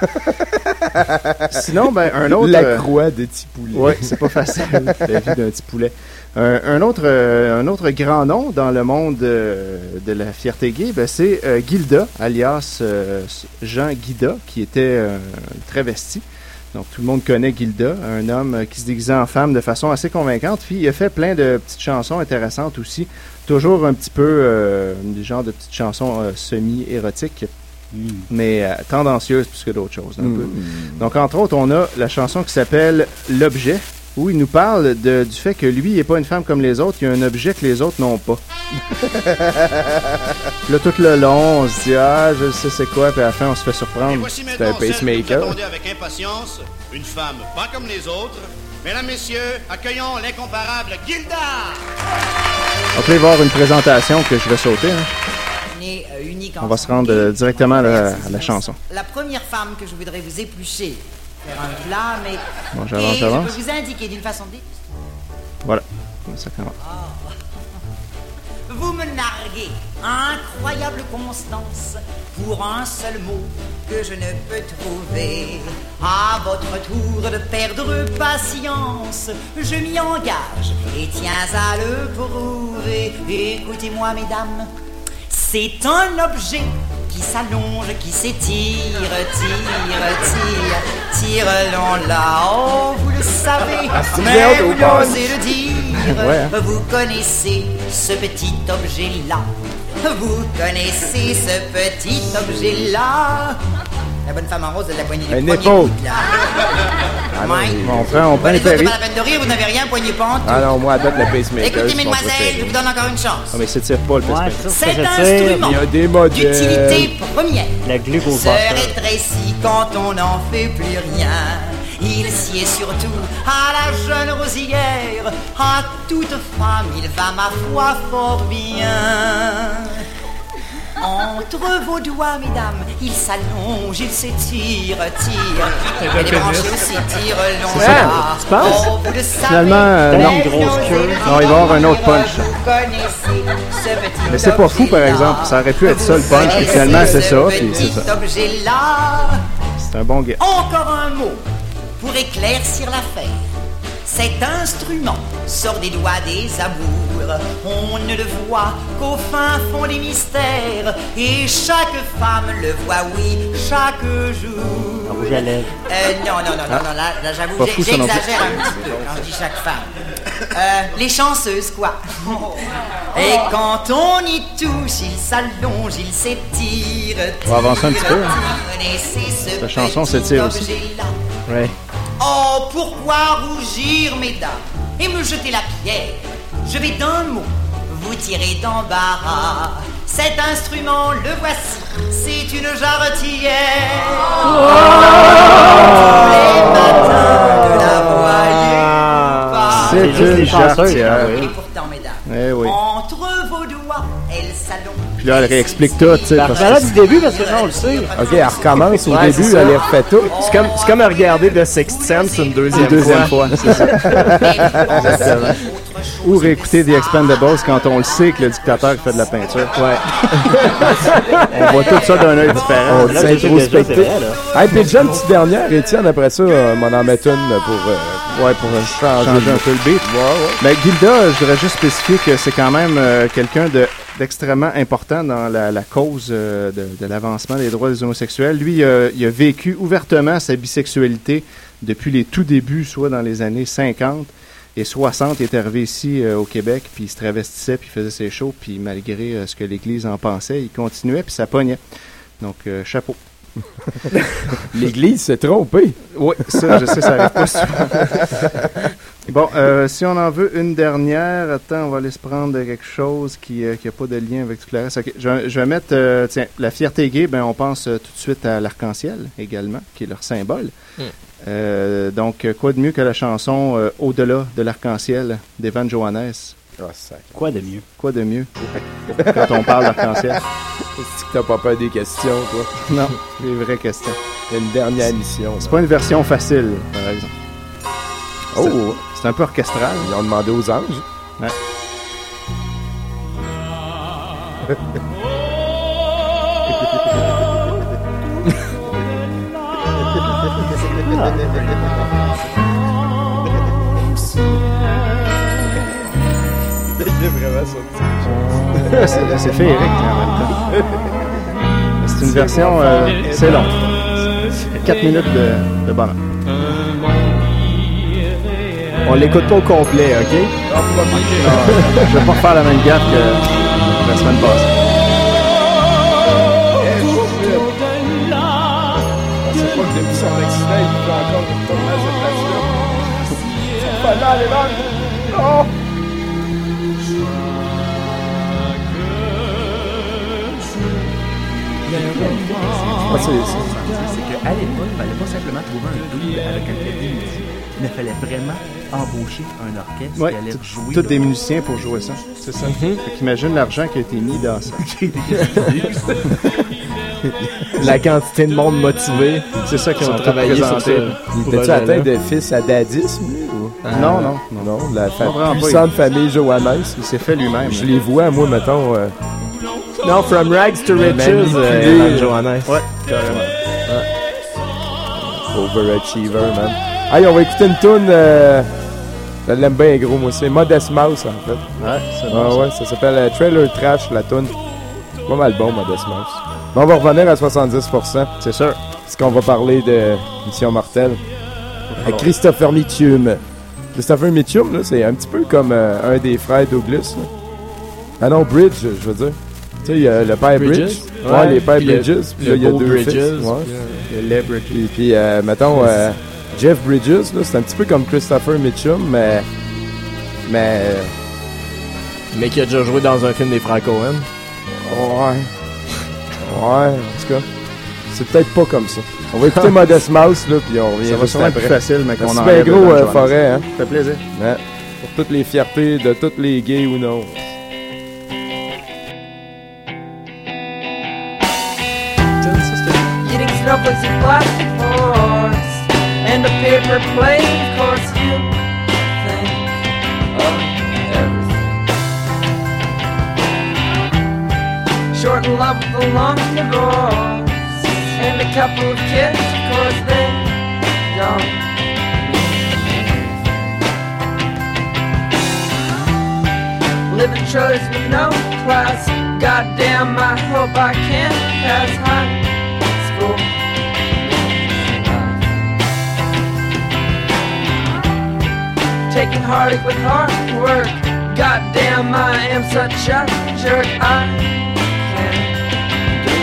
Sinon, ben, un autre... La euh, croix de Petit Poulet. Oui, c'est pas facile, la vie d'un petit poulet. Un, un, autre, euh, un autre grand nom dans le monde euh, de la fierté gay, ben, c'est euh, Gilda, alias euh, Jean Guida, qui était euh, travesti. Donc, tout le monde connaît Gilda, un homme euh, qui se déguisait en femme de façon assez convaincante. Puis, il a fait plein de petites chansons intéressantes aussi. Toujours un petit peu euh, des genres de petites chansons euh, semi-érotiques, mm. mais euh, tendancieuses plus que d'autres choses. Un Mm. peu. Donc, entre autres, on a la chanson qui s'appelle L'Objet, où il nous parle de, du fait que lui, il n'est pas une femme comme les autres, il y a un objet que les autres n'ont pas. Là, tout le long, on se dit, ah, je sais c'est quoi, puis à la fin, on se fait surprendre. Voici C'est un maintenant celle que vous pacemaker. attendez avec impatience, une femme pas comme les autres. Mesdames, messieurs, accueillons l'incomparable Gilda! Donc là, il va y avoir une présentation que je vais sauter. hein. Né, euh, unique en On va se son rendre euh, pays. directement à la, à la chanson. La première femme que je voudrais vous éplucher, faire un plat, mais... Bon, j'avance, Et j'avance. je peux vous indiquer d'une façon dite. Voilà, ça commence. Vous me narguez, incroyable constance, pour un seul mot que je ne peux trouver. À votre tour de perdre patience, je m'y engage et tiens à le prouver. Écoutez-moi, mesdames, c'est un objet qui s'allonge, qui s'étire, tire, tire, tire long là-haut, vous le savez, c'est mais bien, vous au punch. n'osez le dire. Ouais, hein. Vous connaissez ce petit objet-là. Vous connaissez ce petit objet-là. La bonne femme en rose de la poignée du Un premier épaule. bout, là. Ah non, Ouais. il- On prend, on prend Bon, les les autres, c'est péris. pas la peine de rire, vous n'avez rien, poignée pas en tout. Ah non, moi, à date, le pacemaker, Écoutez, c'est mon mesdemoiselles, préféré. je vous donne encore une chance. Ah, mais c'est tire pas le pacemaker. Cet instrument Il y a des modèles. d'utilité première La se glucofaster. rétrécit quand on n'en fait plus rien. Il sied surtout à la jeune rosière, à toute femme il va ma foi fort bien. Entre vos doigts, mesdames, il s'allonge, il s'étire, tire. C'est Et un les branches pénis. aussi tirent long C'est ça, là. tu penses? Oh, vous le savez, Finalement, euh, non. belle Grosse queue. rosée, Non, il va y avoir un autre punch. Vous connaissez ce petit Mais c'est pas fou, par objet-là. exemple. Ça aurait pu être ça, le punch, puis finalement, c'est ça, puis c'est ça. Cet objet-là. C'est un bon gars. Encore un mot pour éclaircir l'affaire. Cet instrument sort des doigts des amours. On ne le voit qu'au fin fond des mystères. Et chaque femme le voit, oui, chaque jour. Rouge à lèvres. Euh, non, non, non, non, non, là, là, j'avoue, Pas j'ai- fou, ça non plus. j'exagère un petit peu quand je dis chaque femme. Euh, les chanceuses, quoi. Et quand on y touche, il s'allonge, il s'étire. On va avancer un petit peu, hein. Connaissez ce La chanson petit s'étire aussi. objet-là. Ouais. Oh, pourquoi rougir, mesdames, et me jeter la pierre? Je vais d'un mot vous tirer d'embarras. Cet instrument, le voici, c'est une jarretière. Tous les matins, ne la voyez pas. C'est juste une les chanceuses, jarretière. ah oui. Et pourtant, mesdames, Eh oui. entre vos doigts, elle s'allonge. Puis là, elle réexplique tout, tu sais. parce Ben là, que- du début, parce que là, on le sait. Ok, elle recommence au Ouais, c'est début, ça. elle les refait tout. C'est comme, c'est comme à regarder The Sixth Sense une deuxième, Une deuxième fois, c'est ça. Exactement. Ou réécouter The Expendables quand on le sait que le dictateur fait de la peinture. Ouais. On voit tout ça d'un œil différent. On s'introspecte. Hey, puis déjà une petite dernière, Étienne, après ça, on m'en en met une pour, euh, ouais, pour changer, changer un peu le beat. Mais Gilda, je voudrais juste spécifier que c'est quand même euh, quelqu'un de d'extrêmement important dans la, la cause euh, de, de l'avancement des droits des homosexuels. Lui, euh, il a vécu ouvertement sa bisexualité depuis les tout débuts, soit dans les années cinquante et soixante. Il est arrivé ici euh, au Québec, puis il se travestissait, puis il faisait ses shows, puis malgré euh, ce que l'Église en pensait, il continuait, puis ça pognait. Donc, euh, chapeau. L'Église s'est trompée. Oui, ça, je sais, ça arrive pas souvent. Bon, euh, si on en veut une dernière, attends, on va aller se prendre quelque chose qui n'a euh, pas de lien avec tout le reste. Okay. Je, je vais mettre, euh, tiens, la fierté gay, ben, on pense euh, tout de suite à l'arc-en-ciel également, qui est leur symbole. Mm. Euh, donc, quoi de mieux que la chanson euh, Au-delà de l'arc-en-ciel d'Evan Johannes? Oh, quoi de mieux? Quoi de mieux quand on parle d'arc-en-ciel? Est-ce que t'as pas peur des questions, toi? Non, des vraies questions. C'est une dernière mission. C'est pas une version facile, par exemple. Oh! C'est, c'est un peu orchestral. Ils ont demandé aux anges. Ouais. c'est, c'est féerique en même temps. C'est une version, euh, c'est long. quatre minutes de, de bonheur. On l'écoute pas au complet, ok? Non, je vais pas refaire la même gaffe que la semaine passée. C'est pas que depuis son accident, il peut encore retourner à cette place-là. C'est pas là, les langues! Oh! Ah, c'est, c'est, c'est qu'à l'époque, il fallait pas simplement trouver un double avec un clavier MIDI. Il fallait vraiment embaucher un orchestre ouais, qui allait jouer. Tous des musiciens pour jouer ça. C'est ça. Mm-hmm. Fait qu'imagine l'argent qui a été mis dans ça. La quantité de monde motivé. C'est ça qu'ils ont travaillé sur ça. Il était-tu atteint de fils sadadisme, lui? Ou? Euh, non, non, non. Non, la fa- puissante pas, il... famille Johannes. Il s'est fait lui-même. Je les vois, moi, mettons... Euh... Non, From Rags to Riches, euh, Johannes. Ouais, carrément. Ouais. Overachiever, man. Hey, on va écouter une toune... Euh... Je l'aime bien gros, moi. C'est Modest Mouse, en fait. Ouais, c'est bon. Ah, ça. ouais, ça s'appelle euh, Trailer Trash, la toune. Pas mal bon, Modest Mouse. On va revenir à soixante-dix pour cent. C'est sûr. Parce qu'on va parler de Mission Mortelle. Avec Christopher Mitchum. Christopher Mitchum, là, c'est un petit peu comme euh, un des frères Douglas. Là. Ah non, Bridge, je veux dire. Tu sais, il y a le père Bridge. Bridges. Ouais, Ouais, les pères puis le- Bridges. Puis le là, il y a beau deux Bridges, fils. Ouais. puis, Le Bridges. Puis, puis euh, mettons, euh, Jeff Bridges, là, c'est un petit peu comme Christopher Mitchum, mais... Mais... Mais qui a déjà joué dans un film des frères Coen. Ouais. Ouais, en tout cas, c'est peut-être pas comme ça. On va écouter Modest Mouse, là, puis on revient Ça va juste sûrement être après. plus facile, mais qu'on C'est enlève bien gros, le euh, Johannes. Forêt, hein. Ça fait plaisir. Ouais. Pour toutes les fiertés de tous les gays ou non. Eating snowflakes and plastic forks and a paper plate, of course you think of everything. Short in love with a long divorce and a couple of kids, of course they don't mean. Living trailers with no class, goddamn I hope I can pass high school. Taking heartache with hard work. Goddamn, I am such a jerk. I can't do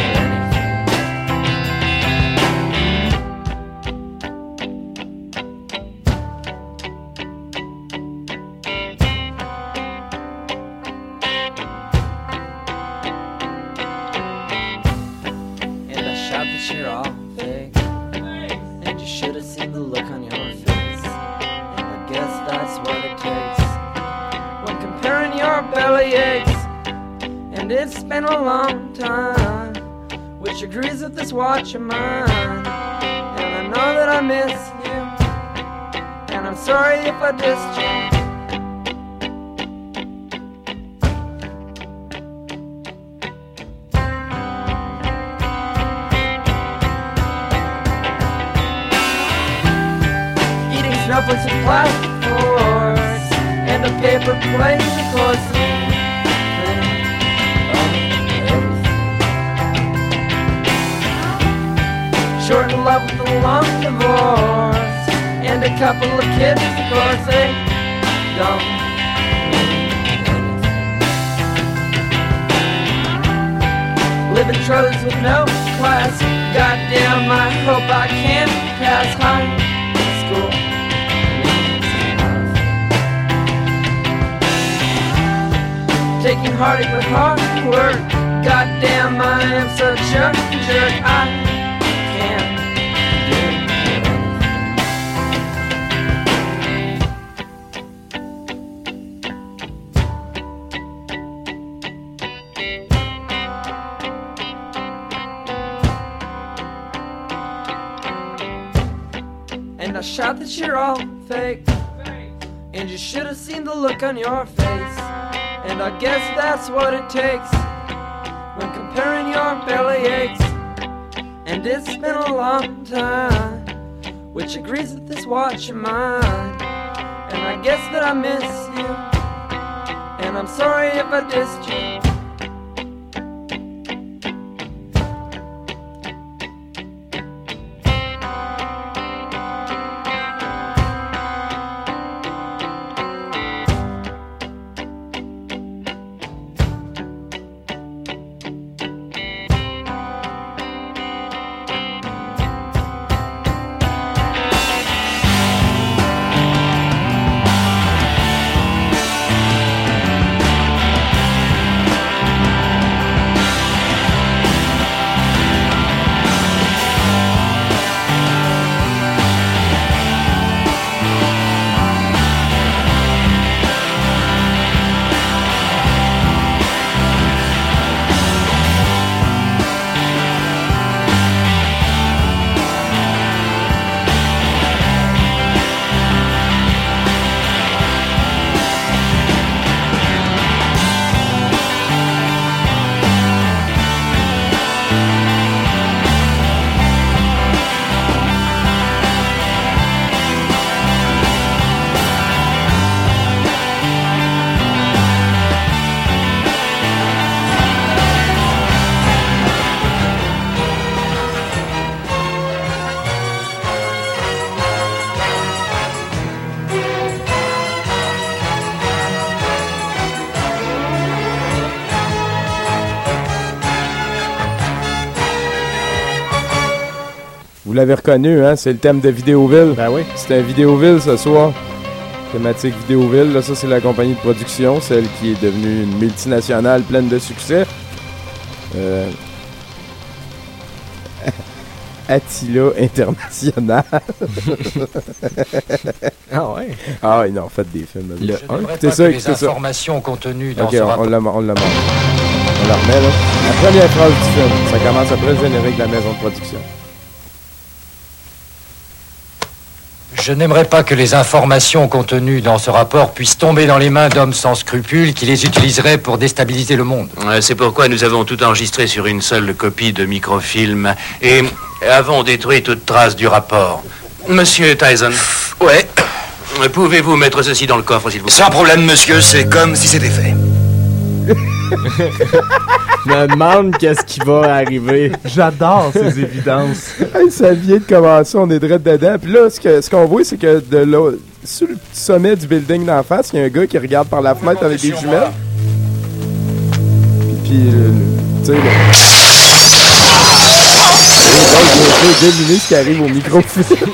anything. And I shout that you're all fake. And you should have seen the look on your face. And I guess that's what it takes when comparing your belly aches. And it's been a long time, which agrees with this watch of mine. And I know that I miss you, and I'm sorry if I dissed you. Eating snowflakes with plastic forks and a paper plate, of course. Short in love with a long divorce and a couple of kids, of course they don't mean anything. Living trailers with no class, goddamn I hope I can pass high school. taking heartache with hard work. Goddamn, I am such a jerk. I can't do And I shout that you're all fake, and you should have seen the look on your face. And I guess that's what it takes when comparing your belly aches. And it's been a long time, which agrees with this watch of mine. And I guess that I miss you, and I'm sorry if I dissed you. Vous l'avez reconnu, hein? C'est le thème de Vidéoville. Ben oui. C'est un Vidéoville ce soir. Thématique Vidéoville. Là, ça, c'est la compagnie de production, celle qui est devenue une multinationale pleine de succès. Euh... Attila International. Ah ouais? Ah oui, non, faites des films. Le un, n'aimerais écoutez pas ça, que écoutez les ça. informations contenues dans Ok, ce on, rapport... on, la, on la montre. On la remet, là. La première phrase du film. Ça commence après le générique de la maison de production. Je n'aimerais pas que les informations contenues dans ce rapport puissent tomber dans les mains d'hommes sans scrupules qui les utiliseraient pour déstabiliser le monde. Ouais, c'est pourquoi nous avons tout enregistré sur une seule copie de microfilm et avons détruit toute trace du rapport. Monsieur Tyson. Ouais. Pouvez-vous mettre ceci dans le coffre, s'il vous plaît? Sans problème, monsieur, c'est comme si c'était fait. Je me demande qu'est-ce qui va arriver. J'adore ces évidences. Hey, ça vient de commencer, on est direct dedans. Puis là, ce, que, ce qu'on voit, c'est que de là, sur le sommet du building d'en face, il y a un gars qui regarde par la fenêtre avec des jumelles. Puis, puis euh, tu sais, là. Et donc, je vais deviner ce qui arrive au microfilm.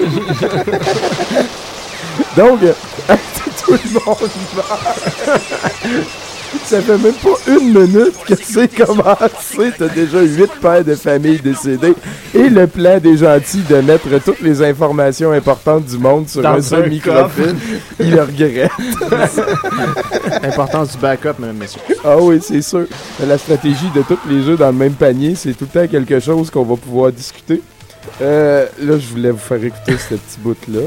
Donc, tout le monde meurt. Ça fait même pas une minute que c'est commencé. T'as déjà huit pères de famille décédés. Et le plan des gentils de mettre toutes les informations importantes du monde sur Dans un seul un microfilm, il le regrette. L'importance du backup, mesdames, messieurs. Ah oui, c'est sûr. La stratégie de tous les jeux dans le même panier, c'est tout le temps quelque chose qu'on va pouvoir discuter. Euh, là, je voulais vous faire écouter ce petit bout-là.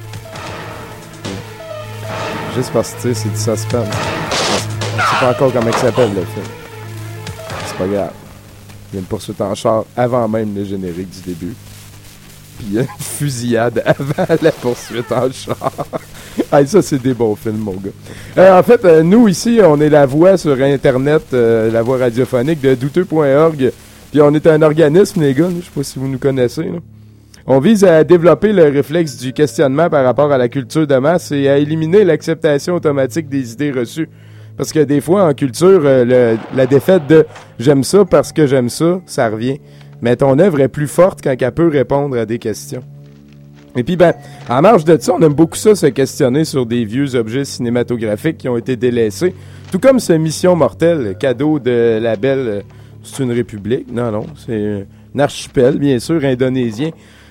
Juste parce que, tu sais, c'est du suspense. Je sais pas encore comment il s'appelle, le film. C'est pas grave. Il y a une poursuite en char avant même le générique du début. Puis il y a une fusillade avant la poursuite en char. Hey, ça, c'est des bons films, mon gars. Euh, en fait, euh, nous, ici, on est la voix sur Internet, euh, la voix radiophonique de douteux point org. Puis on est un organisme, les gars. Je sais pas si vous nous connaissez, là. On vise à développer le réflexe du questionnement par rapport à la culture de masse et à éliminer l'acceptation automatique des idées reçues. Parce que des fois, en culture, euh, le, la défaite de « j'aime ça parce que j'aime ça », ça revient. Mais ton œuvre est plus forte quand elle peut répondre à des questions. Et puis, ben, en marge de ça, on aime beaucoup ça, se questionner sur des vieux objets cinématographiques qui ont été délaissés. Tout comme ce Mission Mortelle, cadeau de la belle... Euh, c'est une république? Non, non, c'est un archipel, bien sûr, indonésien.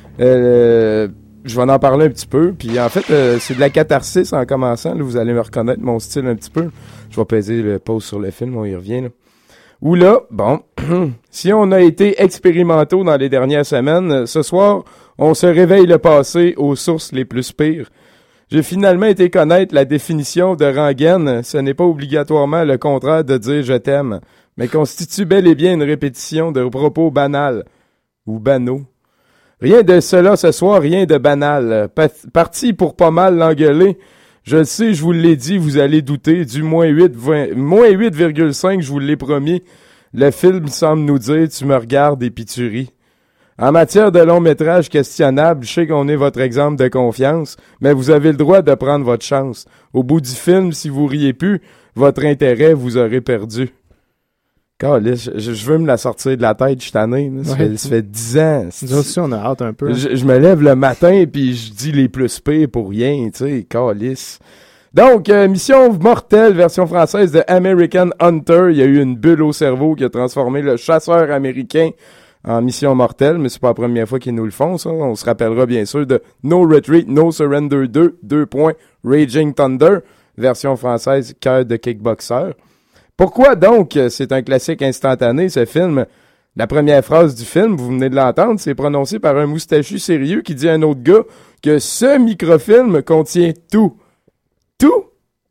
Euh, je vais en parler un petit peu. Puis, en fait, euh, c'est de la catharsis en commençant. Là, vous allez me reconnaître mon style un petit peu. Je vais peser le pause sur le film, on y revient, là. Où là, bon, si on a été expérimentaux dans les dernières semaines, ce soir, on se réveille le passé aux sources les plus pires. J'ai finalement été connaître la définition de rengaine. Ce n'est pas obligatoirement le contraire de dire « je t'aime », mais constitue bel et bien une répétition de propos banals ou banaux. Rien de cela ce soir, rien de banal. Pa- parti pour pas mal l'engueuler. Je le sais, je vous l'ai dit, vous allez douter. Du moins huit, vingt, moins huit virgule cinq, je vous l'ai promis. Le film semble nous dire, tu me regardes et puis tu ris. En matière de long métrage questionnable, je sais qu'on est votre exemple de confiance, mais vous avez le droit de prendre votre chance. Au bout du film, si vous riez plus, votre intérêt vous aurez perdu. Calisse, je, je veux me la sortir de la tête, je suis tanné. Là. Ça, Ouais, fait, ça fait dix ans. Nous aussi, on a hâte un peu. Je, je me lève le matin puis je dis les plus pires pour rien, tu sais, calisse. Donc, euh, Mission Mortelle, version française de American Hunter. Il y a eu une bulle au cerveau qui a transformé le chasseur américain en Mission Mortelle, mais c'est pas la première fois qu'ils nous le font, ça. On se rappellera bien sûr de No Retreat, No Surrender deux, deux points, Raging Thunder, version française, cœur de kickboxer. Pourquoi donc c'est un classique instantané, ce film? La première phrase du film, vous venez de l'entendre, c'est prononcé par un moustachu sérieux qui dit à un autre gars que ce microfilm contient tout. Tout.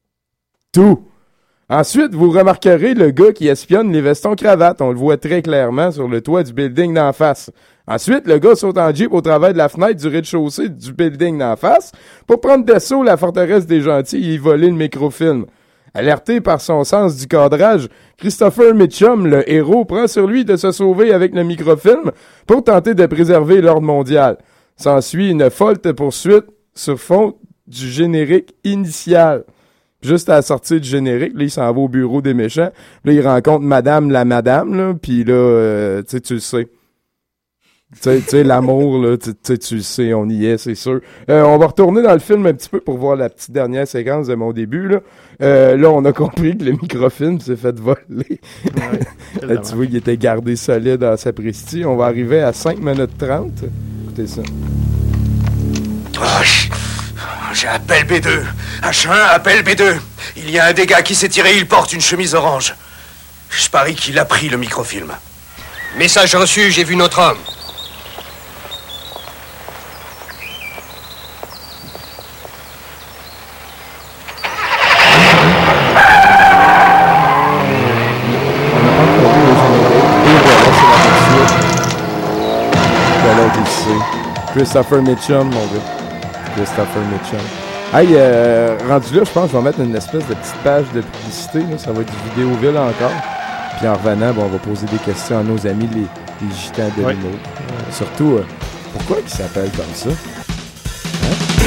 Tout. Ensuite, vous remarquerez le gars qui espionne les vestons-cravates. On le voit très clairement sur le toit du building d'en face. Ensuite, le gars saute en jeep au travers de la fenêtre du rez-de-chaussée du building d'en face pour prendre d'assaut la forteresse des gentils et y voler le microfilm. Alerté par son sens du cadrage, Christopher Mitchum, le héros, prend sur lui de se sauver avec le microfilm pour tenter de préserver l'ordre mondial. S'ensuit une folle poursuite sur fond du générique initial. Juste à la sortie du générique, là, il s'en va au bureau des méchants. Là, il rencontre Madame la Madame, là, puis là, euh, tu sais, tu le sais. Tu sais, l'amour, là, tu sais, tu le sais, on y est, c'est sûr. Euh, on va retourner dans le film un petit peu pour voir la petite dernière séquence de mon début, là. Euh, là, on a compris que le microfilm s'est fait voler. Ouais, là, tu vois, il était gardé solide dans sa prestige. On va arriver à cinq minutes trente. Écoutez ça. Oh, j'appelle B deux. H un, appelle B deux. Il y a un des gars qui s'est tiré, il porte une chemise orange. Je parie qu'il a pris le microfilm. Message reçu, j'ai vu notre homme. Christopher Mitchum, mon gars. Christopher Mitchum. Hey, euh, rendu là, je pense que je vais mettre une espèce de petite page de publicité. Là. Ça va être du Vidéoville encore. Puis en revenant, bon, on va poser des questions à nos amis, les, les gitans de ouais. l'humour. Euh, surtout, euh, pourquoi ils s'appellent comme ça? Hein?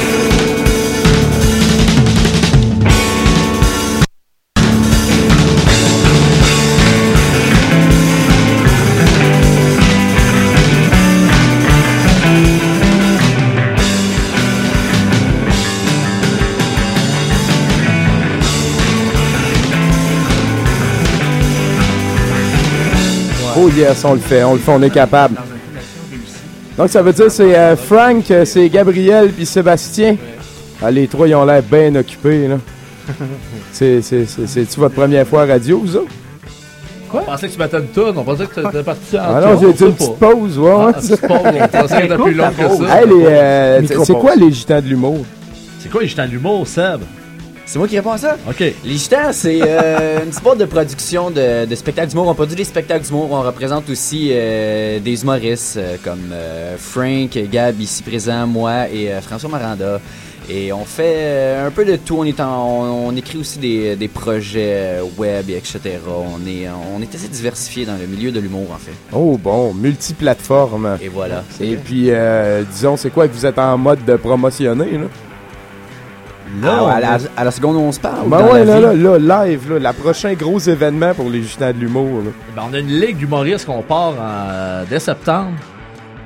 Oh yes, on le fait, on le fait, on est capable. Donc ça veut dire c'est euh, Frank, c'est Gabriel puis Sébastien. Ah, les trois ils ont l'air bien occupés là. c'est c'est c'est c'est-tu votre première fois à radio vous autres? Quoi? On pensait que tu mettais une tourne, on pensait que tu étais parti en Ah non, j'ai dit une petite pause, ouais. Ah, une petite pause, on pensait qu'elle était plus longue que ça. Hey, les, euh, c'est quoi les gitans de l'humour? C'est quoi les gitans de l'humour, Seb? C'est moi qui réponds à ça? OK. Les Gitans, c'est euh, une petite boîte de production de, de spectacles d'humour. On produit des spectacles d'humour. On représente aussi euh, des humoristes euh, comme euh, Frank, Gab ici présent, moi et euh, François Maranda. Et on fait euh, un peu de tout. On, est en, on, on écrit aussi des, des projets web, et cetera. On est, on est assez diversifié dans le milieu de l'humour, en fait. Oh bon, multiplateforme. Et voilà. Et puis, euh, disons, c'est quoi que vous êtes en mode de promotionner, là? Là, ah, à, la, à la seconde où on se parle. Ben ouais, là, là, là, live, là, la prochain gros événement pour les gitans de l'humour. Là. Ben, on a une ligue d'humoristes qu'on part en, euh, dès septembre.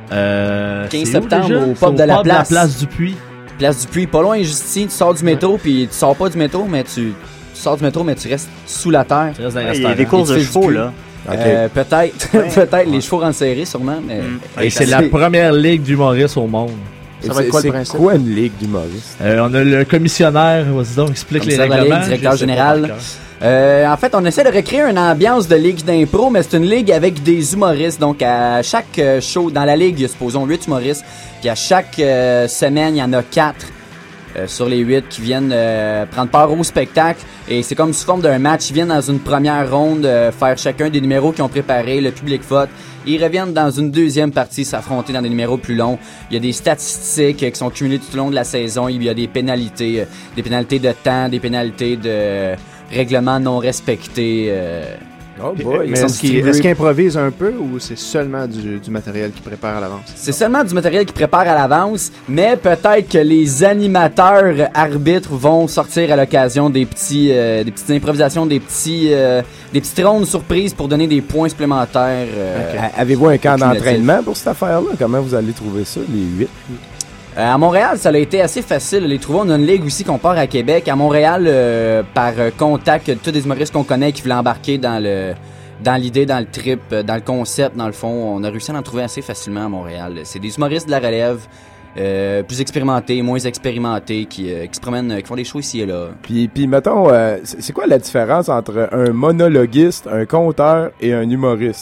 Euh, quinze c'est où septembre déjà? au C'est pub de la place. place du Puy. Place du Puy, pas loin Justin, tu sors du métro, puis tu sors pas du métro, mais tu, tu sors du métro, mais tu restes sous la terre. Tu restes dans Ouais, il y a des courses de chevaux, là. Euh, peut-être, peut-être les chevaux rentrent serrés, sûrement, mais... Et c'est la première ligue d'humoristes au monde. Ça va être quoi le principe? C'est quoi une ligue d'humoristes? Euh, on a le commissionnaire, vas-y donc, explique les Commissaire de règlements. la Ligue, directeur Je sais pas général. par cœur. Euh, en fait, on essaie de recréer une ambiance de ligue d'impro, mais c'est une ligue avec des humoristes. Donc, à chaque euh, show, dans la ligue, il y a, supposons, huit humoristes. Puis à chaque euh, semaine, il y en a quatre euh, sur les huit qui viennent euh, prendre part au spectacle. Et c'est comme sous forme d'un match. Ils viennent dans une première ronde euh, faire chacun des numéros qu'ils ont préparés. Le public vote. Ils reviennent dans une deuxième partie s'affronter dans des numéros plus longs. Il y a des statistiques euh, qui sont cumulées tout au long de la saison. Il y a des pénalités, euh, des pénalités de temps, des pénalités de règlements non respectés. Euh, Oh boy, Mais est-ce qu'il est-ce qu'il improvise un peu ou c'est seulement du, du matériel qu'il prépare à l'avance? C'est seulement du matériel qu'ils préparent à l'avance, mais peut-être que les animateurs arbitres vont sortir à l'occasion des petits, euh, des petites improvisations, des petits, euh, des petites rondes surprises pour donner des points supplémentaires. Euh, Okay. Avez-vous un camp cumulatifs. d'entraînement pour cette affaire-là? Comment vous allez trouver ça, les huit? Euh, à Montréal, ça a été assez facile de les trouver. On a une ligue aussi qu'on part à Québec. À Montréal, euh, par euh, contact, tous des humoristes qu'on connaît qui voulaient embarquer dans le dans l'idée, dans le trip, euh, dans le concept, dans le fond, on a réussi à en trouver assez facilement à Montréal. C'est des humoristes de la relève, euh, plus expérimentés, moins expérimentés, qui, euh, qui se promènent, qui font des shows ici et là. Puis, puis mettons, euh, c'est c'est quoi la différence entre un monologuiste, un conteur et un humoriste?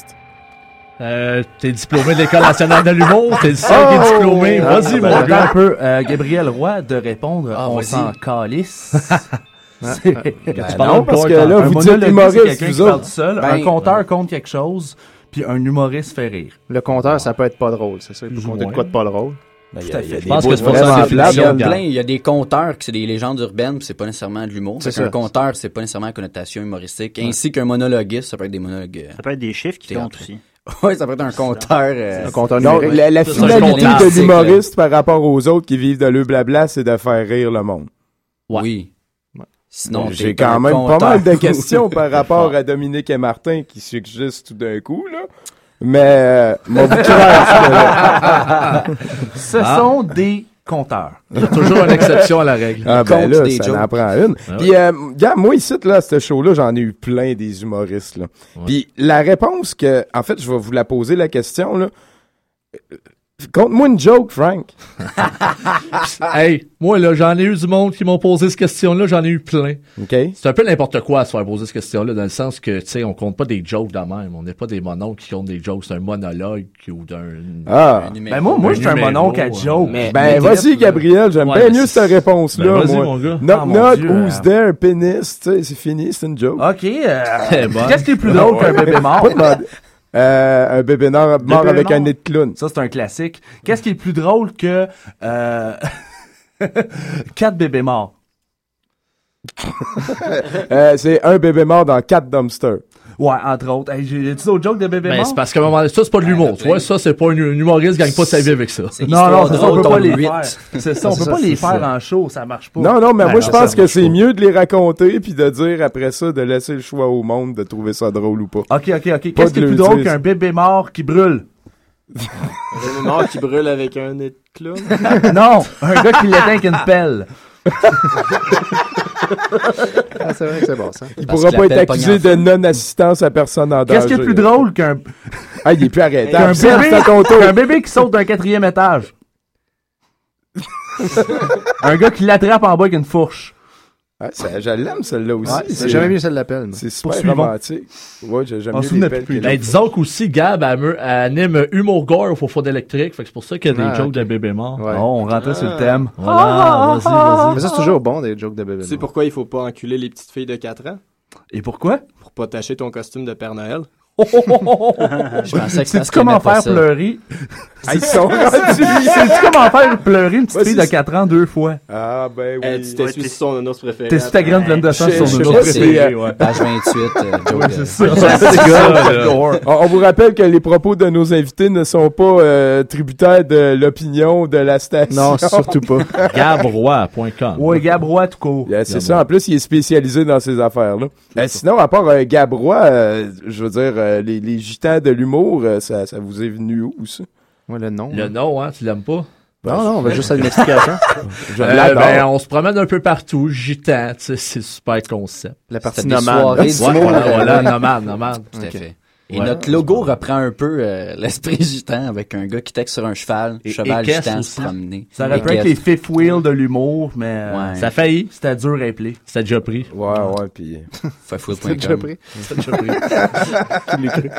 Euh, t'es diplômé de l'École nationale de l'humour, t'es le seul Oh! qui est diplômé. Vas-y, mon Attends gars. un peu, euh, Gabriel Roy, de répondre, Ah, on vas-y. s'en calisse. Ben Tu non, parce que là, vous dites humoriste, quelqu'un vous qui parle autres. tout seul, Ben, un conteur compte quelque chose, puis un humoriste fait rire. Le compteur, ça peut être pas drôle, c'est ça? Il peut Plus ou compter de moins. quoi de pas drôle? Ben, Tout il y a- à il y a fait. des Je pense bouts que c'est pour vraiment ça que Il y c'est a plein. plein, il y a des conteurs qui c'est des légendes urbaines, puis c'est pas nécessairement de l'humour. C'est Fait qu'un ça. conteur, c'est pas nécessairement une connotation humoristique. Ainsi qu'un monologuiste, ça peut être des monologues. Ça peut être des chiffres qui comptent aussi. Oui, ça peut être un compteur. euh, Un compteur Donc, numérique. la, la Ça, c'est un finalité compteur de classique, l'humoriste par rapport aux autres qui vivent de le blabla, c'est de faire rire le monde. Oui. Sinon, Bon, t'es j'ai quand un même compteur. pas mal de questions par rapport à Dominique et Martin qui s'existent tout d'un coup, là. Mais, euh, mon vous clair, Ce Ah. sont des compteurs. Il y a toujours une exception à la règle. Ah ben Compte là, des ça jokes. en prend une. Ah Puis, euh, regarde, moi ici, là, ce show-là, j'en ai eu plein des humoristes, là. Puis la réponse que, en fait, je vais vous la poser la question, là. Euh, Conte-moi une joke, Frank. Hey, moi, là, j'en ai eu du monde qui m'ont posé cette question-là, j'en ai eu plein. OK. C'est un peu n'importe quoi à se faire poser cette question-là, dans le sens que, tu sais, on compte pas des jokes de même. On n'est pas des mononcles qui comptent des jokes. C'est un monologue ou d'un... Ah. Ben moi, moi, je suis un numéro, mononcle à euh, joke. mais- Ben, mais- vas-y, Gabriel, j'aime Ouais, bien mais mieux c'est- cette réponse-là, Ben, vas-y, moi. mon gars. Knock, Ah, mon knock, Dieu, who's euh. there, pénis, tu sais, c'est fini, c'est une joke. OK, euh, Eh ben. qu'est-ce qui est plus drôle qu'un bébé mort? Pas demander. Euh, un bébé mort, mort Bébé avec mort. un nez de clown. Ça, c'est un classique. Qu'est-ce qui est plus drôle que euh... quatre bébés morts? Euh, c'est un bébé mort dans quatre dumpsters. Ouais, entre autres. Hey, j'ai tu d'autres jokes de bébés Ben, morts? c'est parce qu'à un moment donné, ça, c'est pas de l'humour. Tu vois, ça, c'est pas un un humoriste qui gagne pas sa vie avec ça. Non, non, c'est ça, on peut pas les huit. faire. C'est ça, on C'est peut ça, pas les c'est faire ça. en show, ça marche pas. Non, non, mais Ben, moi, je non, pense ça que marche c'est pas. mieux de les raconter puis de dire après ça, de laisser le choix au monde de trouver ça drôle ou pas. OK, OK, OK. Pas Qu'est-ce de qui est plus le drôle dire. qu'un bébé mort qui brûle? Un bébé mort qui brûle avec un nez de clown. Non, un gars qui l'éteint avec une pelle. Ah, c'est vrai que c'est bon, ça. Il Parce pourra que pas la être pelle accusé pogne de non-assistance à personne en danger. Qu'est-ce qui est plus drôle qu'un Ah, il est plus qu'un arrêtable. Serge, bébé, c'est à ton tour. qu'un bébé qui saute d'un quatrième étage? Un gars qui l'attrape en bas avec une fourche. Ah, ça, je l'aime, celle-là aussi. Ouais, J'ai jamais vu celle de l'appel, moi. C'est super Poursuivons. romantique. Ouais, j'ai- j'aime On mieux se les souvenait pelles plus. que Ben, les- disons qu'aussi, Gab elle, me- elle anime Humour Gore au Faux Faux d'électrique. Fait que c'est pour ça qu'il y a des Ah, jokes ok. de bébé mort. Ouais. Oh, on rentrait sur le thème. Voilà, vas-y, vas-y. Mais ça, c'est toujours bon, des jokes de bébé. Tu sais pourquoi il faut pas enculer les petites filles de quatre ans? Et pourquoi? Pour pas tacher ton costume de Père Noël. Je pensais que Sais-tu parce comment qu'elle aimait pas faire ça. pleurer? Ah, ils sont rendus. Sais-tu comment faire pleurer une petite Ouais, fille c'est- de quatre ans deux fois? Ah, ben Eh, oui. tu t'es sur son nonos préféré. T'es sur ta graine pleine de sang Je- sur je son sais nonos pas préféré, si, ouais. Page vingt-huit, euh, joke Ouais, de- c'est ça. C'est ça, là. On, on vous rappelle que les propos de nos invités ne sont pas euh, tributaires de l'opinion de la station. Non, surtout pas. Gabrois point com. Ouais, Gabrois, tout court. Yeah, c'est ça. En plus, il est spécialisé dans ces affaires-là. Euh, sinon, à part euh, Gabrois, euh, je veux dire, euh, les, les gitans de l'humour, euh, ça, ça vous est venu où, ça? Ouais, le nom. Le hein. nom, hein, tu l'aimes pas? Non, non, on va juste à une explication. Je euh, ben, on se promène un peu partout, gitan, tu sais, c'est super concept. La partie C'était des nomade. soirées Ouais, d'humour, voilà, euh, voilà, nomade, nomade. Tout à Ok. fait. Et Ouais. notre logo reprend un peu euh, l'esprit gitan avec un gars qui texte sur un cheval, Et- cheval équestre gitan aussi. se promener. Ça aurait pu être les fifth wheel de l'humour, mais euh, Ouais. Ça a failli. c'était dur à appeler. C'était déjà pris. Ouais, ouais, puis... fifth wheel C'est point déjà com. pris. C'était déjà pris. Tu l'as cru.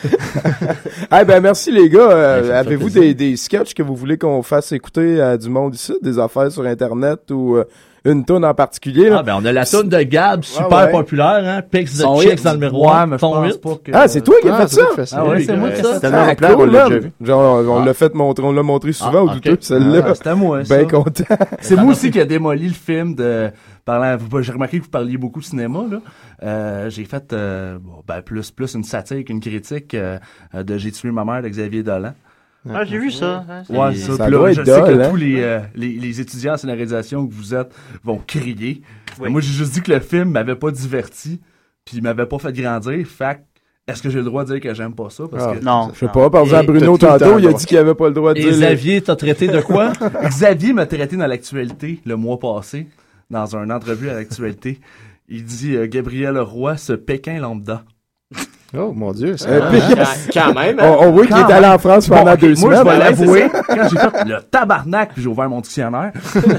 Ah ben merci les gars. Euh, Ouais, ça me fait avez-vous plaisir. des, des sketchs que vous voulez qu'on fasse écouter à du monde ici, des affaires sur Internet ou euh, une toune en particulier? Là? Ah, ben, on a la toune de Gab, super Ah ouais. populaire, hein. Pics de Son Chicks hit. dans le miroir. Ouais, mais je Ton pense hit. pas que... Ah, c'est toi qui as Ah, fait c'est toi ça? qui fais ça. Ah ouais, Oui, c'est moi euh, qui ça. C'est tellement Ah, populaire, on cool, l'a man. déjà vu. Genre, on Ah. l'a fait montrer, on l'a montré souvent Ah, au ok. douteux, celle-là. Ah, c'était moi, ça. Ben content. C'est moi aussi qui a démoli le film de... Parlant, vous- j'ai remarqué que vous parliez beaucoup de cinéma, là. Euh, j'ai fait, euh, bon, ben, plus, plus une satire qu'une critique, euh, de J'ai tué ma mère de Xavier Dolan. Ah, j'ai vu ça. hein, c'est- Ouais, ça. Ça Puis là, doit je être sais dole, que hein? tous les, euh, les, les étudiants en scénarisation que vous êtes vont crier. Mais moi, j'ai juste dit que le film m'avait pas diverti, puis il m'avait pas fait grandir. Fait que, est-ce que j'ai le droit de dire que j'aime pas ça? Parce Ah. que Non. Je sais pas, par exemple, Et Bruno t'as tout le tantôt, temps il a droit. dit qu'il avait pas le droit de Et dire... les- Xavier t'a traité de quoi? Xavier m'a traité dans l'actualité le mois passé, dans une entrevue à l'actualité. Il dit euh, Gabriel Roy, ce Pékin lambda. Oh, mon Dieu. ça- Euh, puis- Quand, quand même, hein? on, on voit qu'il Quand est allé en France pendant Bon, ok, deux moi, semaines. je vais hein, l'avouer, c'est ça? quand j'ai fait le tabarnak, puis j'ai ouvert mon dictionnaire.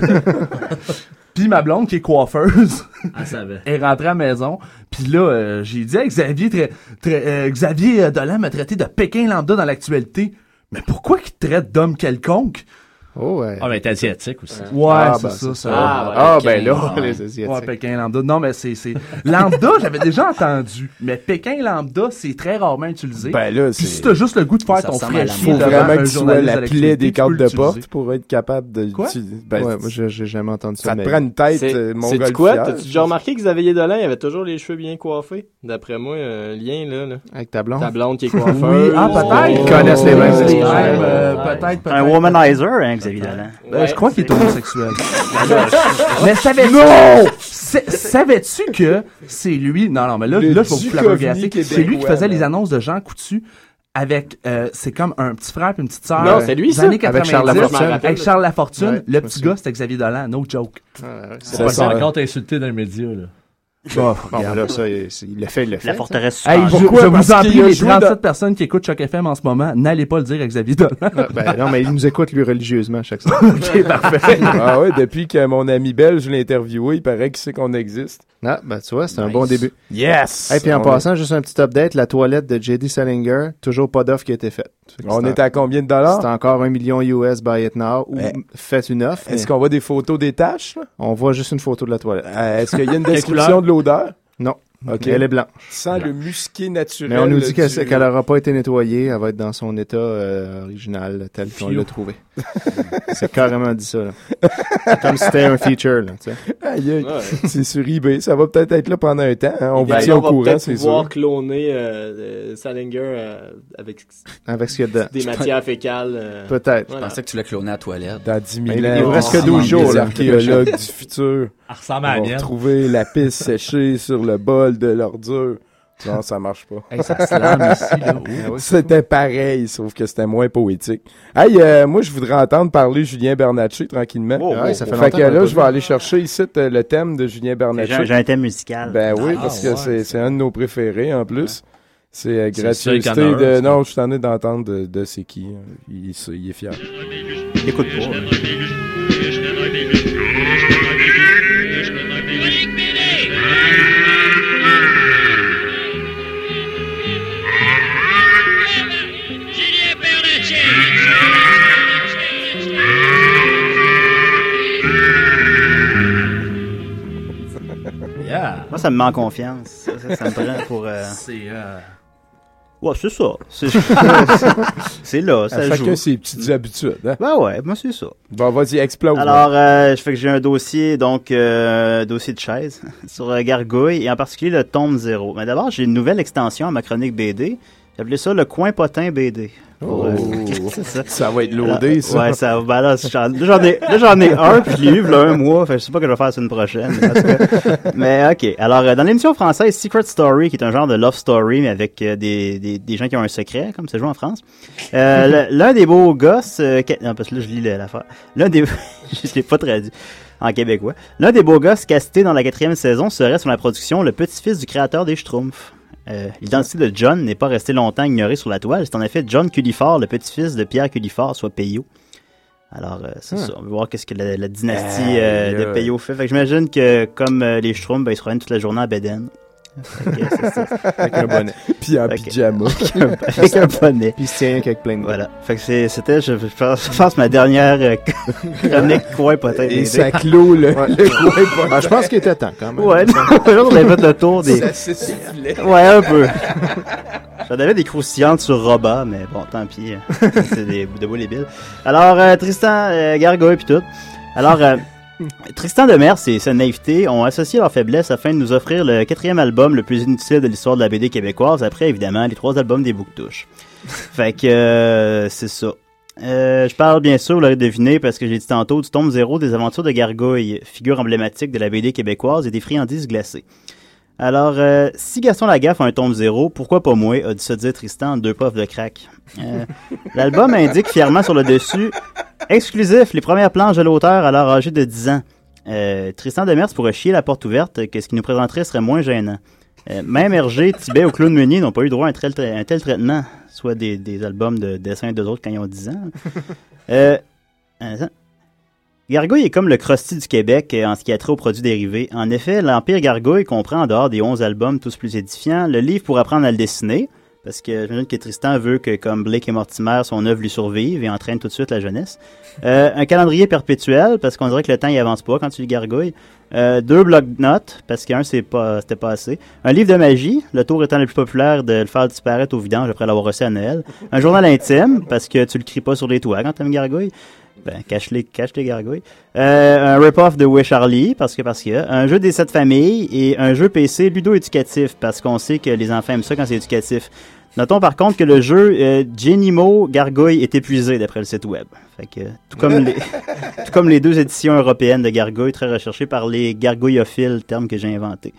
Puis ma blonde, qui est coiffeuse, Ah, ça va. est rentrée à la maison. Puis là, euh, j'ai dit à Xavier, très, très, euh, Xavier euh, Dolan m'a traité de Pékin lambda dans l'actualité. Mais pourquoi qu'il te traite d'homme quelconque? Oh, ouais. Ah, mais t'es asiatique aussi. Ouais, Ah, c'est ben, ça, c'est ça. Ah, Ah, ah, ben Pékin, là, ouais. les Asiatiques. Ouais, Pékin lambda. Non, mais c'est, c'est, lambda, j'avais déjà entendu. Mais Pékin lambda, c'est très rarement utilisé. Ben là, Puis si c'est... t'as juste le goût de faire Ça ton ressemble à la fraîchier Faut mode. devant vraiment un que tu sois journaliste la à plaie l'actualité, des tu peux cartes de l'utiliser. porte pour être capable de... Quoi? tu- Ben, Ouais, moi, j'ai j'ai jamais entendu ça. ça te mais- prend une tête, C'est euh, c'est mongolfière. du quoi? T'as-tu déjà remarqué que Xavier Dolan, il avait toujours les cheveux bien coiffés? D'après moi, un lien, là. là. Avec ta blonde. Ta blonde qui est coiffeuse. Oui, ah, peut-être. Ils connaissent les mêmes Les histoires. mêmes, euh, Ouais. peut-être, peut-être. Un womanizer, hein, Xavier Dolan. Ben, je crois qu'il est c'est- homosexuel. Mais savais-tu? Non! C'est- Savais-tu que c'est lui? Non, non, mais là, Le là je vais vous flabbergasser. Duchovny C'est lui qui québécois, faisait les là. annonces de Jean Coutu avec, euh, c'est comme un petit frère et une petite sœur. Non, c'est lui, des ça? années Avec quatre-vingt-dix, Charles Lafortune. Avec Charles Lafortune. Ouais, le je me petit souviens. gars, c'était Xavier Dolan. No joke. Ah, ouais, C'est c'est pas ça. ça encore insulté dans les médias, là. Bon, Bon, là, ça, il il l'a fait, il l'a fait. La ça. forteresse Hey, super. je, Pourquoi? je vous Parce en qu'il prie, a les joué trente-sept dans- personnes qui écoutent Choc F M en ce moment, n'allez pas le dire à Xavier Dolan. Ah, ben, non, mais il nous écoute, lui, religieusement, chaque semaine. Ok, parfait. Ah ouais, depuis que mon ami belge l'a interviewé, il paraît qu'il sait qu'on existe. Ah, ben, tu vois, c'est un Nice. bon début. Yes! Et puis en On passant, juste un petit update, la toilette de J D Salinger, toujours pas d'offre qui a été faite. Fait que On c'est est à combien de dollars? C'est encore un million U S buy it now, ou Eh. faites une offre. Est-ce mais qu'on voit des photos des taches? là? On voit juste une photo de la toilette. Euh, Est-ce qu'il y a une Quelle description couleur? de l'odeur? Non. Ok. Elle est blanche. Sans le musqué naturel. Mais on nous dit qu'elle du- qu'elle aura pas été nettoyée, elle va être dans son état euh, original, tel qu'on Phew. l'a trouvé. C'est carrément dit ça, là. C'est comme si c'était un feature, là, tu sais. Aïe, aïe. Ouais. C'est sur eBay. Ça va peut-être être là pendant un temps. hein. On vous Ben, tient on au va courant, peut-être c'est pouvoir sûr. cloner euh, euh, Salinger euh, avec Avec ce qu'il y a dedans. des matières fécales. euh, Peut-être. Je voilà. pensais que tu l'as cloné à la toilette. Dans dix Mais mille il- ans. il vous reste que on- douze les jours, là. archéologues du futur Elle ressemble à la vont mienne. retrouver la piste séchée sur le bol de l'ordure. Non, ça marche pas. Hey, ça slame ici, là. Oh. C'était pareil, sauf que c'était moins poétique. Hey, euh, moi, je voudrais entendre parler Julien Bernatchez tranquillement. Oh, Ouais, ça fait Fait longtemps que qu'on l'a là, pas je vais vu. aller chercher ici euh, le thème de Julien J'ai Bernatchez. j'ai un thème musical. Ben oui, Ah, parce ouais. que c'est c'est un de nos préférés en plus. C'est euh, C'est le seul gracieuseté qu'il y en a un, de... ça. Non, je t'en ai d'entendre de, de c'est qui. Il, il- il est fier. Écoute pas. Yeah. Moi, ça me met en confiance. Ça, ça, ça me prend pour... euh, C'est, euh, Ouais, c'est ça. C'est c'est là, ça À chacun joue. ses petites habitudes. Hein? Ben ouais, moi, c'est ça. Bon, vas-y, explose. Alors, euh, je fais que j'ai un dossier, donc, euh, dossier de chaise, sur euh, Gargouille, et en particulier le tome zéro. Mais d'abord, j'ai une nouvelle extension à ma chronique B D. J'ai appelé ça le coin potin B D. Oh, euh, c'est ça. Ça va être loadé, ça. Ouais, ça ben là, j'en, là, j'en ai, là, j'en ai un, puis je l'ai eu il y a un mois, fait que je sais pas ce que je vais faire la semaine prochaine. Mais, en tout cas, mais ok. Alors, euh, dans l'émission française Secret Story, qui est un genre de love story, mais avec euh, des, des, des gens qui ont un secret, comme ça joue en France, euh, le, l'un des beaux gosses, euh, que, non, parce que là, je lis l'affaire. L'un des, je l'ai pas traduit en québécois. L'un des beaux gosses castés dans la quatrième saison serait sur la production le petit-fils du créateur des Schtroumpfs. Euh, l'identité de John n'est pas restée longtemps ignorée sur la toile. C'est en effet John Culliford, le petit-fils de Pierre Culliford, soit Peyo. Alors, euh, c'est Hmm. ça. On va voir qu'est-ce que la, la dynastie Aïe, euh, de aïe. Peyo fait. Fait que j'imagine que, comme euh, les Schtroumpfs, ben, ils se promènent toute la journée à Bédène. Fait que, c'est ça. Avec un bonnet. Puis en Fait que- pyjama. Avec un, avec un bonnet. Puis il se tient avec plein de Voilà. Fait que c'est, c'était, je, je pense, je pense, ma dernière euh, chronique coin potin. Et ça clôt le, Ouais. le coin potin. Ah, je pense qu'il était temps quand même. Ouais, non, on avait fait le tour des... Ça s'essoufflait. Ouais, un peu. J'en avais des croustillantes sur Roba, mais bon, tant pis. euh, C'est des de beaux les billes. Alors, euh, Tristan, euh, Gargoyle pis tout. Alors, euh, Tristan Demers et sa naïveté ont associé leur faiblesse afin de nous offrir le quatrième album le plus inutile de l'histoire de la B D québécoise, après, évidemment, les trois albums des Bouctouches. Fait que, euh, c'est ça. Euh, je parle bien sûr, vous l'aurez deviné, parce que j'ai dit tantôt, du tome zéro des aventures de Gargouille, figure emblématique de la B D québécoise et des friandises glacées. Alors, euh, si Gaston Lagaffe a un tome zéro, pourquoi pas moi, a dû se dire Tristan en deux puffs de crack. Euh, l'album indique fièrement sur le dessus, exclusif, les premières planches de l'auteur alors âgé de dix ans. Euh, Tristan Demers pourrait chier la porte ouverte, que ce qui nous présenterait serait moins gênant. Euh, même Hergé, Tibet ou Claude Meunier n'ont pas eu droit à un tel, un tel traitement, soit des, des albums de dessins d'eux autres quand ils ont dix ans. Euh, attends. Gargouille est comme le Krusty du Québec euh, en ce qui a trait aux produits dérivés. En effet, l'Empire Gargouille comprend, en dehors des onze albums tous plus édifiants, le livre pour apprendre à le dessiner, parce que j'imagine que Tristan veut que, comme Blake et Mortimer, son œuvre lui survive et entraîne tout de suite la jeunesse. Euh, un calendrier perpétuel, parce qu'on dirait que le temps il avance pas quand tu lis Gargouille. Euh, deux blocs-notes, parce qu'un c'est pas, c'était pas assez. Un livre de magie, le tour étant le plus populaire de le faire disparaître au vidange après l'avoir reçu à Noël. Un journal intime, parce que tu le cries pas sur les toits quand t'aimes Gargouille. Ben, cache-les, cache les gargouilles. Euh, un rip-off de Wish Harley, parce que, parce que, un jeu des sept familles et un jeu P C ludo-éducatif, parce qu'on sait que les enfants aiment ça quand c'est éducatif. Notons par contre que le jeu euh, Genimo Gargouille est épuisé d'après le site web. Fait que, tout comme les, tout comme les deux éditions européennes de Gargouille, très recherchées par les gargouillophiles, terme que j'ai inventé.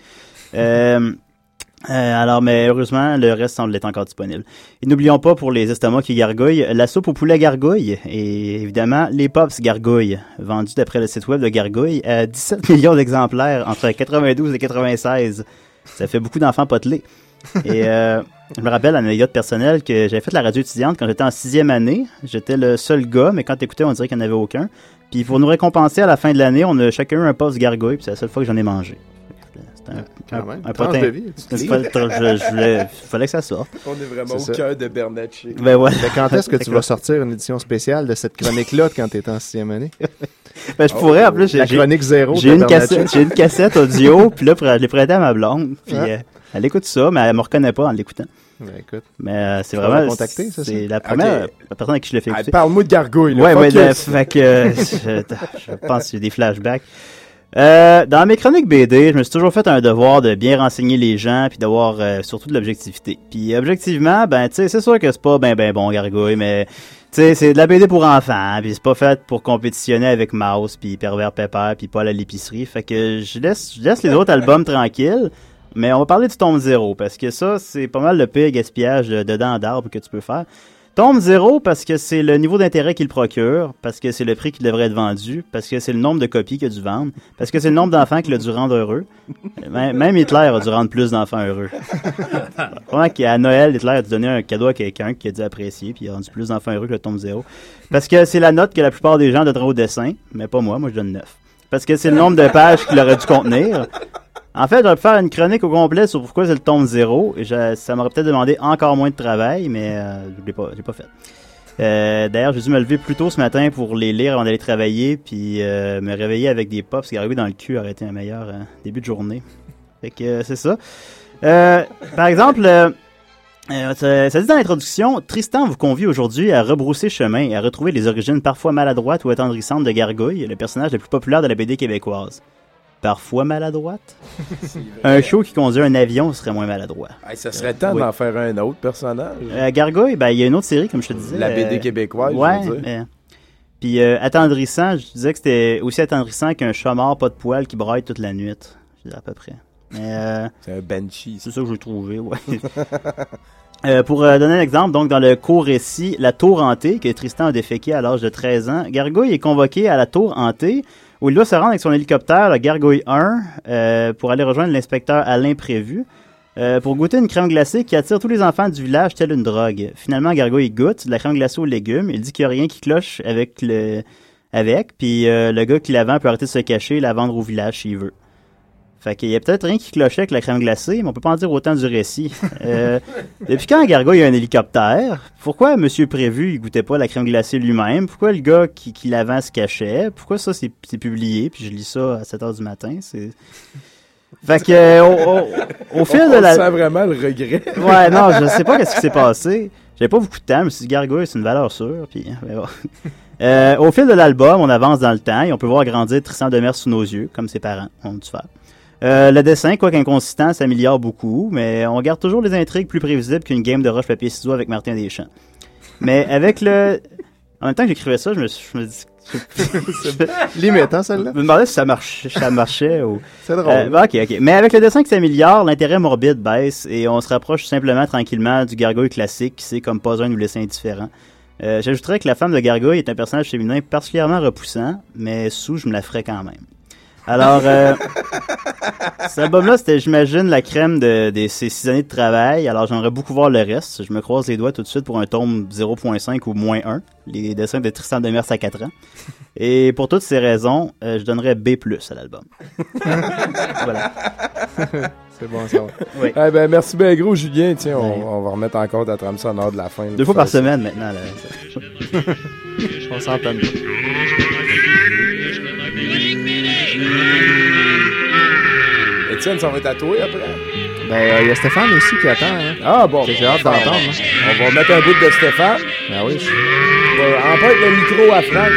Euh, Euh, alors, mais heureusement, le reste semble être encore disponible. Et n'oublions pas, pour les estomacs qui gargouillent, la soupe au poulet gargouille et évidemment les pops gargouille, vendus d'après le site web de Gargouille à dix-sept millions d'exemplaires entre quatre-vingt-douze et quatre-vingt-seize. Ça fait beaucoup d'enfants potelés. Et euh, je me rappelle, anecdote personnelle, que j'avais fait la radio étudiante quand j'étais en sixième année. J'étais le seul gars, mais quand t'écoutais, on dirait qu'il n'y en avait aucun. Puis pour nous récompenser à la fin de l'année, on a chacun eu un pops gargouille, puis c'est la seule fois que j'en ai mangé. C'était un, Quand un, même, un tranche potin. de vie, tu te Je, dis. je, je voulais, fallait que ça sorte. On est vraiment C'est au ça. cœur de Bernatchez. Ben ouais. Mais quand est-ce que tu vas sortir une édition spéciale de cette chronique-là quand tu étais en sixième année? Ben, je pourrais, en plus, j'ai, La chronique zéro j'ai de une Bernatchez. cassette, j'ai une cassette audio, puis là, je l'ai prêtée à ma blonde, puis Ah. euh, elle écoute ça, mais elle me reconnaît pas en l'écoutant. Ben, écoute. Mais euh, c'est Tu vas vraiment, la contacter, c'est c'est ça? la première Ok. la personne à qui je l'ai fait Ah, écouter. parle-moi de Gargouille, là. Ouais, ouais, Focus. de- fait que euh, je, je pense qu'il y a des flashbacks. Euh, dans mes chroniques B D, je me suis toujours fait un devoir de bien renseigner les gens puis d'avoir euh, surtout de l'objectivité. Puis objectivement, ben tu sais, c'est sûr que c'est pas ben ben bon Gargouille, mais tu sais, c'est de la B D pour enfants, puis c'est pas fait pour compétitionner avec Mouse puis Pervers Pepper puis Paul à l'épicerie. Fait que je laisse je laisse les autres albums tranquilles. Mais on va parler du tome zéro, parce que ça, c'est pas mal le pire gaspillage de, de dents d'arbre que tu peux faire. Tome zéro, parce que c'est le niveau d'intérêt qu'il procure, parce que c'est le prix qui devrait être vendu, parce que c'est le nombre de copies qu'il a dû vendre, parce que c'est le nombre d'enfants qu'il a dû rendre heureux. Même, même Hitler a dû rendre plus d'enfants heureux. Vraiment qu'à Noël, Hitler a dû donner un cadeau à quelqu'un qui a dû apprécier, puis il a rendu plus d'enfants heureux que le tome zéro. Parce que c'est la note que la plupart des gens donneraient au dessin, mais pas moi, moi je donne neuf. Parce que c'est le nombre de pages qu'il aurait dû contenir. En fait, j'aurais pu faire une chronique au complet sur pourquoi c'est le tome zéro. Et je- ça m'aurait peut-être demandé encore moins de travail, mais euh, je l'ai pas, je l'ai pas fait. Euh, d'ailleurs, j'ai dû me lever plus tôt ce matin pour les lire avant d'aller travailler, puis euh, me réveiller avec des pops qui arrivaient dans le cul aurait été un meilleur euh, début de journée. Fait que euh, c'est ça. Euh, par exemple, euh, euh, ça, ça dit dans l'introduction, Tristan vous convie aujourd'hui à rebrousser chemin et à retrouver les origines parfois maladroites ou attendrissantes de Gargouille, le personnage le plus populaire de la B D québécoise. parfois maladroite. Un show qui conduit un avion serait moins maladroit. Hey, ça serait temps Oui. d'en faire un autre personnage. Euh, Gargoyle, ben, il y a une autre série, comme je te disais. La B D euh, québécoise, ouais, je veux dire. euh, Puis euh, attendrissant, je disais que c'était aussi attendrissant qu'un chat mort pas de poils qui braille toute la nuit. Je dirais à peu près. Mais, euh, c'est un banshee. C'est ça que j'ai trouvé, ouais. euh, pour euh, donner un exemple, donc dans le court récit La Tour hantée, que Tristan a déféqué à l'âge de treize ans, Gargouille est convoqué à la Tour hantée, où il doit se rendre avec son hélicoptère, le Gargouille un, euh, pour aller rejoindre l'inspecteur Alain Prévu, euh, pour goûter une crème glacée qui attire tous les enfants du village telle une drogue. Finalement, Gargouille goûte de la crème glacée aux légumes. Il dit qu'il n'y a rien qui cloche avec le, avec, puis euh, le gars qui la vend peut arrêter de se cacher et la vendre au village s'il veut. Fait qu'il y a peut-être rien qui clochait avec la crème glacée, mais on peut pas en dire autant du récit. Euh, depuis quand Gargouille a un hélicoptère? Pourquoi Monsieur Prévu, il goûtait pas la crème glacée lui-même? Pourquoi le gars qui, qui la vend se cachait? Pourquoi ça, c'est, c'est publié? Puis je lis ça à sept heures du matin. C'est... Fait que, euh, au, au, au fil on, de la... On sent vraiment le regret. Ouais, non, je sais pas qu'est-ce qui s'est passé. J'avais pas beaucoup de temps, mais si Gargouille, c'est une valeur sûre, puis... Mais bon. euh, au fil de l'album, on avance dans le temps et on peut voir grandir Tristan Demers sous nos yeux, comme ses parents ont dû faire. Euh, le dessin, quoique inconsistant, s'améliore beaucoup, mais on garde toujours les intrigues plus prévisibles qu'une game de roche-papier-ciseaux avec Martin Deschamps. Mais avec le... En même temps que j'écrivais ça, je me, je me dis... Limite, hein, celle-là? Je me demandais si ça, marche, ça marchait ou... C'est drôle. Euh, bah, ok, ok. Mais avec le dessin qui s'améliore, l'intérêt morbide baisse et on se rapproche simplement tranquillement du Gargouille classique qui sait comme pas un nous laisser indifférents. Euh, j'ajouterais que la femme de Gargouille est un personnage féminin particulièrement repoussant, mais sous, je me la ferais quand même. Alors, euh, cet album-là, c'était, j'imagine, la crème de, de ces six années de travail. Alors, j'aimerais beaucoup voir le reste. Je me croise les doigts tout de suite pour un tome zéro virgule cinq ou moins un. Les dessins de Tristan Demers à quatre ans. Et pour toutes ces raisons, euh, je donnerais B plus à l'album. Voilà. C'est bon, ça va. Oui. Eh ben, merci bien gros, Julien. Tiens, on, on va remettre encore ta trame sonore de la fin. Deux fois par semaine, maintenant. Là. On s'entend bien. Étienne, ça va être à toi après? Ben, il euh, y a Stéphane aussi qui attend. Hein. Ah bon. J'ai hâte d'entendre. Hein. On va mettre un bout de Stéphane. Ben oui. Je... On va emprunter le micro à Franck.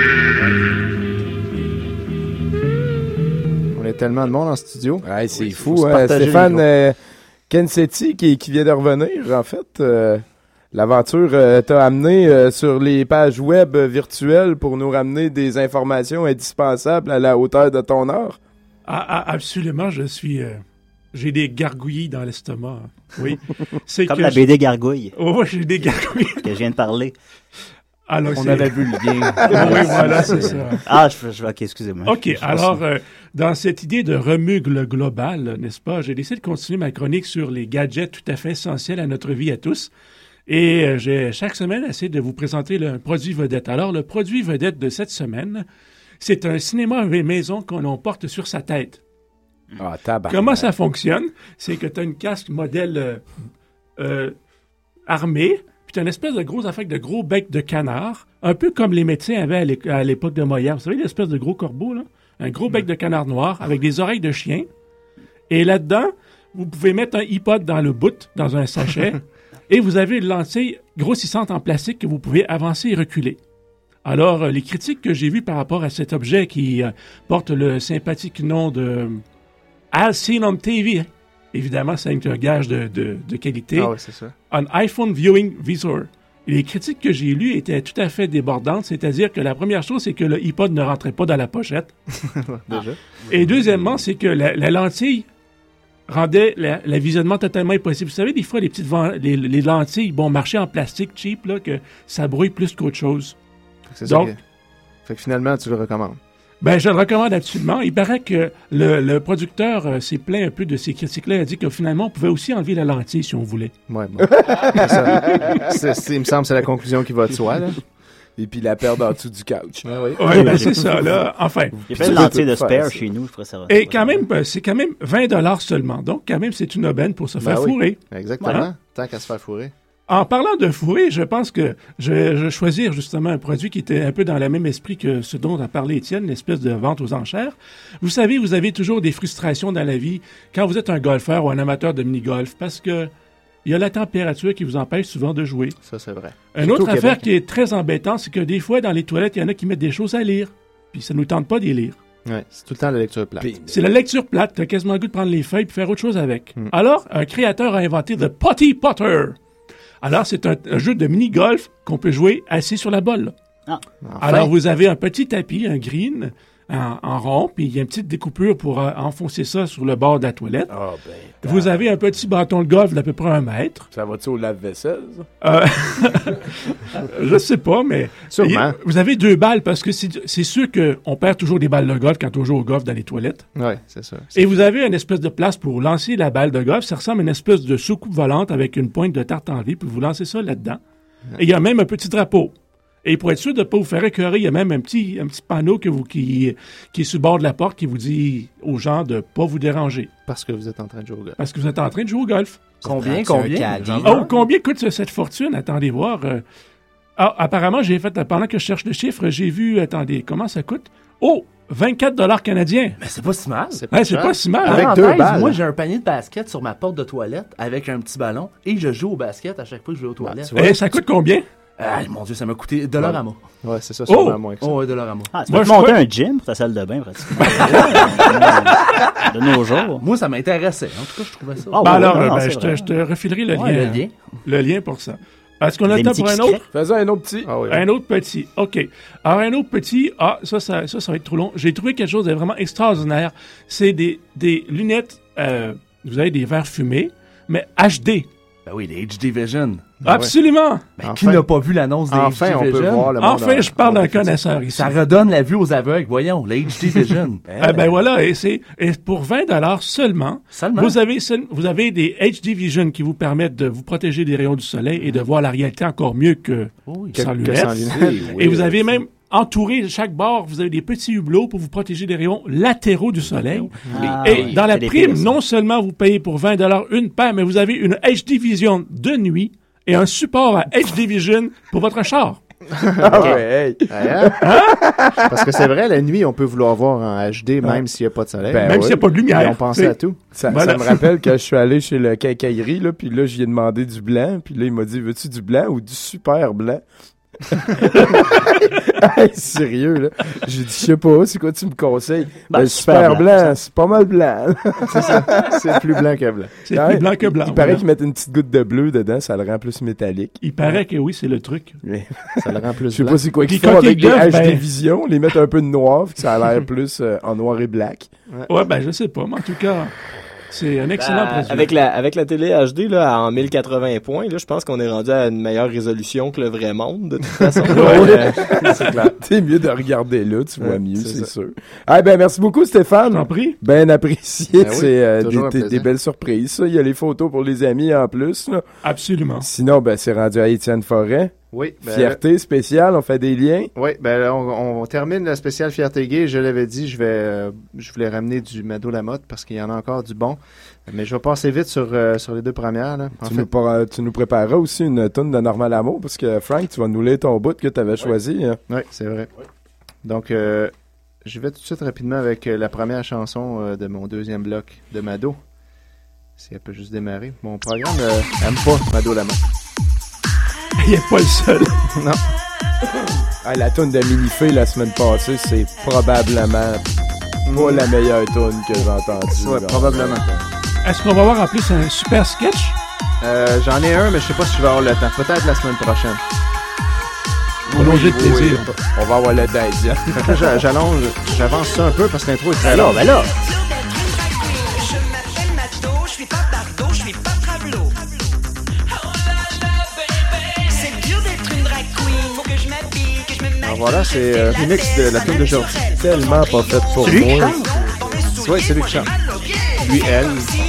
On est tellement de monde en studio. Ouais, c'est oui, fou. Hein. Stéphane euh, Kensetti qui, qui vient de revenir, en fait. Euh, l'aventure euh, t'a amené euh, sur les pages web virtuelles pour nous ramener des informations indispensables à la hauteur de ton art. Ah, ah, absolument, je suis... Euh, j'ai des gargouillis dans l'estomac. Oui. C'est comme que la B D Gargouille. Oh, j'ai des gargouilles. Que je viens de parler. Alors, on c'est... avait vu le lien. Oui, voilà, c'est ça. Ah, je, je, ok, excusez-moi. Ok, je alors, euh, dans cette idée de remugle global, n'est-ce pas, j'ai décidé de continuer ma chronique sur les gadgets tout à fait essentiels à notre vie à tous. Et euh, j'ai chaque semaine essayé de vous présenter le, un produit vedette. Alors, le produit vedette de cette semaine, c'est un cinéma maison qu'on on porte sur sa tête. Ah, tabac. Comment ça fonctionne? C'est que tu as une casque modèle euh, euh, armée, puis tu as une espèce de gros affaire de gros bec de canard, un peu comme les médecins avaient à l'époque de Molière. Vous savez, l'espèce de gros corbeau, là? Un gros bec de canard noir avec des oreilles de chien. Et là-dedans, vous pouvez mettre un iPod dans le bout, dans un sachet, et vous avez une lentille grossissante en plastique que vous pouvez avancer et reculer. Alors, euh, les critiques que j'ai vues par rapport à cet objet qui euh, porte le sympathique nom de euh, As Seen on T V, évidemment, c'est un gage de, de, de qualité. Ah oui, c'est ça. Un iPhone Viewing Visor. Et les critiques que j'ai lues étaient tout à fait débordantes, c'est-à-dire que la première chose, c'est que le iPod ne rentrait pas dans la pochette. Déjà. Et deuxièmement, c'est que la, la lentille rendait la, la visionnement totalement impossible. Vous savez, des fois, les petites les, les lentilles, bon, marché en plastique cheap, là, que ça brouille plus qu'autre chose. C'est Donc, ça que... Fait que finalement, tu le recommandes. Ben, je le recommande absolument. Il paraît que le, le producteur euh, s'est plaint un peu de ces critiques-là. Il a dit que finalement, on pouvait aussi enlever la lentille si on voulait. Ouais, bon. C'est ça. C'est, c'est, il me semble que c'est la conclusion qui va de soi, là. Et puis la perdre en dessous du couch. Ah oui, ouais, ben, c'est ça, là. Enfin. Il y a plein de lentilles de spare chez nous, je ferais ça. Et quand même, ben, c'est quand même vingt dollars seulement. Donc, quand même, c'est une aubaine pour se ben faire oui. fourrer. Exactement. Voilà. Tant qu'à se faire fourrer. En parlant de fourrer, je pense que je vais, je vais choisir justement un produit qui était un peu dans le même esprit que ce dont a parlé Étienne, l'espèce de vente aux enchères. Vous savez, vous avez toujours des frustrations dans la vie quand vous êtes un golfeur ou un amateur de mini-golf parce que il y a la température qui vous empêche souvent de jouer. Ça, c'est vrai. Une autre affaire qui est très embêtante, c'est que des fois, dans les toilettes, il y en a qui mettent des choses à lire. Puis ça ne nous tente pas d'y lire. Ouais, c'est tout le temps la lecture plate. C'est la lecture plate. T'as quasiment le goût de prendre les feuilles et faire autre chose avec. Mm. Alors, un créateur a inventé The Potty Potter. Alors, c'est un, un jeu de mini-golf qu'on peut jouer assis sur la bolle. Ah. Alors, vous avez un petit tapis, un green, en, en rond, puis il y a une petite découpure pour euh, enfoncer ça sur le bord de la toilette. Ah, ben. Vous avez un petit bâton de golf d'à peu près un mètre. Ça va-tu au lave-vaisselle, ça? Euh, je sais pas, mais Sûrement. Et vous avez deux balles parce que c'est c'est sûr qu'on perd toujours des balles de golf quand on joue au golf dans les toilettes. Oui, c'est ça. Et vous avez une espèce de place pour lancer la balle de golf. Ça ressemble à une espèce de soucoupe volante avec une pointe de tarte en vie, puis vous lancez ça là-dedans. Et il y a même un petit drapeau. Et pour être sûr de ne pas vous faire écœurer, il y a même un petit, un petit panneau que vous, qui, qui est sur le bord de la porte qui vous dit aux gens de ne pas vous déranger. Parce que vous êtes en train de jouer au golf. Parce que vous êtes en train de jouer au golf. Combien, combien? Oh, combien coûte cette fortune? Attendez voir. Euh, ah, apparemment, j'ai fait, pendant que je cherche le chiffre, j'ai vu, attendez, comment ça coûte? Oh, vingt-quatre dollars canadiens. Mais c'est pas si mal. C'est pas, ouais, c'est pas si mal. Avec deux balles. Moi, j'ai un panier de basket sur ma porte de toilette avec un petit ballon et je joue au basket à chaque fois que je vais aux toilettes. Et ça coûte combien? Ah, mon Dieu, ça m'a coûté Dollarama. Ouais, c'est ça, sûrement oh! moins que ça. Oh, ouais, Dollarama. Ah, tu peux te monter un gym pour ta salle de bain, pratiquement. De nos jours. Moi, ça m'intéressait. En tout cas, je trouvais ça. Ah, ben ouais, alors, non, ben, je, te, je te refilerai le ouais, lien. Le lien. Le lien pour ça. Est-ce qu'on a le temps pour un autre? Fais-en un autre petit. Ah oui, un autre petit. OK. Alors, un autre petit. Ah, ça, ça, ça, ça va être trop long. J'ai trouvé quelque chose de vraiment extraordinaire. C'est des, des lunettes, euh, vous avez des verres fumés, mais H D. Ben oui, les H D Vision. Ben absolument. Ouais. Ben, enfin, qui n'a pas vu l'annonce des enfin, H D Vision? On peut voir le monde enfin, en, je parle d'un connaisseur ici. Ça redonne la vue aux aveugles. Voyons, les H D Vision. Ah ben voilà, et c'est et pour vingt dollars seulement, seulement, vous avez vous avez des H D Vision qui vous permettent de vous protéger des rayons du soleil et de voir la réalité encore mieux que oui, sans lunettes. Sans lunettes. Oui, oui, et vous avez même entouré de chaque bord, vous avez des petits hublots pour vous protéger des rayons latéraux du soleil. Ah, et oui, dans la prime, pires, non seulement vous payez pour vingt dollars une paire, mais vous avez une H D Vision de nuit et un support à H D Vision pour votre char. Ah ouais, hey. Hein? Parce que c'est vrai, la nuit, on peut vouloir voir en H D, même s'il n'y a pas de soleil. Ben même oui. s'il n'y a pas de lumière. Et on pensait à tout. Ça, voilà. Ça me rappelle que je suis allé chez le quincaillerie, là, puis là, j'y ai demandé du blanc, puis là, il m'a dit, veux-tu du blanc ou du super blanc? Hey, sérieux, là. J'ai dit, je sais pas, c'est quoi tu me conseilles? Ben, ben, super, super blanc, blanc c'est pas mal blanc. C'est ça. C'est plus blanc que blanc. C'est ouais, plus blanc que blanc. Il paraît qu'ils mettent une petite goutte de bleu dedans, ça le rend plus métallique. Il paraît que oui, c'est le truc. Oui. Ça le rend plus blanc. Je sais pas c'est quoi qu'ils font avec les H D Vision, les mettre un peu de noir, que ça a l'air plus euh, en noir et black. Ouais. ouais, ben je sais pas, mais en tout cas... C'est un excellent bah, produit. Avec la, avec la télé H D là, en mille quatre-vingts points, là, je pense qu'on est rendu à une meilleure résolution que le vrai monde, de toute façon. Ouais, c'est clair. C'est mieux de regarder là, tu vois ouais, mieux, c'est, c'est sûr. Ah ben merci beaucoup Stéphane. T'en prie. Ben apprécié, ben oui, c'est euh, des, des, des belles surprises. Ça. Il y a les photos pour les amis en plus. Là. Absolument. Sinon, ben c'est rendu à Étienne Forêt. Oui. Ben, Fierté spéciale, on fait des liens. Oui, ben on, on termine la spéciale Fierté Gay. Je l'avais dit, je vais, euh, je voulais ramener du Mado Lamotte parce qu'il y en a encore du bon. Mais je vais passer vite sur, euh, sur les deux premières. Là. Tu, fait... nous para, tu nous prépareras aussi une tonne de Normal Amour parce que Frank, tu vas nous lire ton bout que tu avais oui. choisi. Hein. Oui, c'est vrai. Oui. Donc, euh, je vais tout de suite rapidement avec euh, la première chanson euh, de mon deuxième bloc de Mado. Si elle peut juste démarrer. Mon programme euh, aime pas Mado Lamotte. Il n'est pas le seul. Non. Ah, la toune de Minifée la semaine passée, c'est probablement mmh. pas la meilleure toune que j'ai entendue. Ouais, probablement. Est-ce qu'on va avoir en plus un super sketch? Euh, j'en ai un, mais je sais pas si je vais avoir le temps. Peut-être la semaine prochaine. On oui, oui, plaisir. Oui. On va avoir le temps, J'allonge, j'avance ça un peu parce que l'intro est très longue. Ben là, je m'appelle Mado, je suis pas Bardo, je suis pas Travelo. Alors voilà, c'est euh, remix de la tune d'aujourd'hui. Tellement pas faite pour celui moi. Oui, c'est lui qui chante. Lui, elle.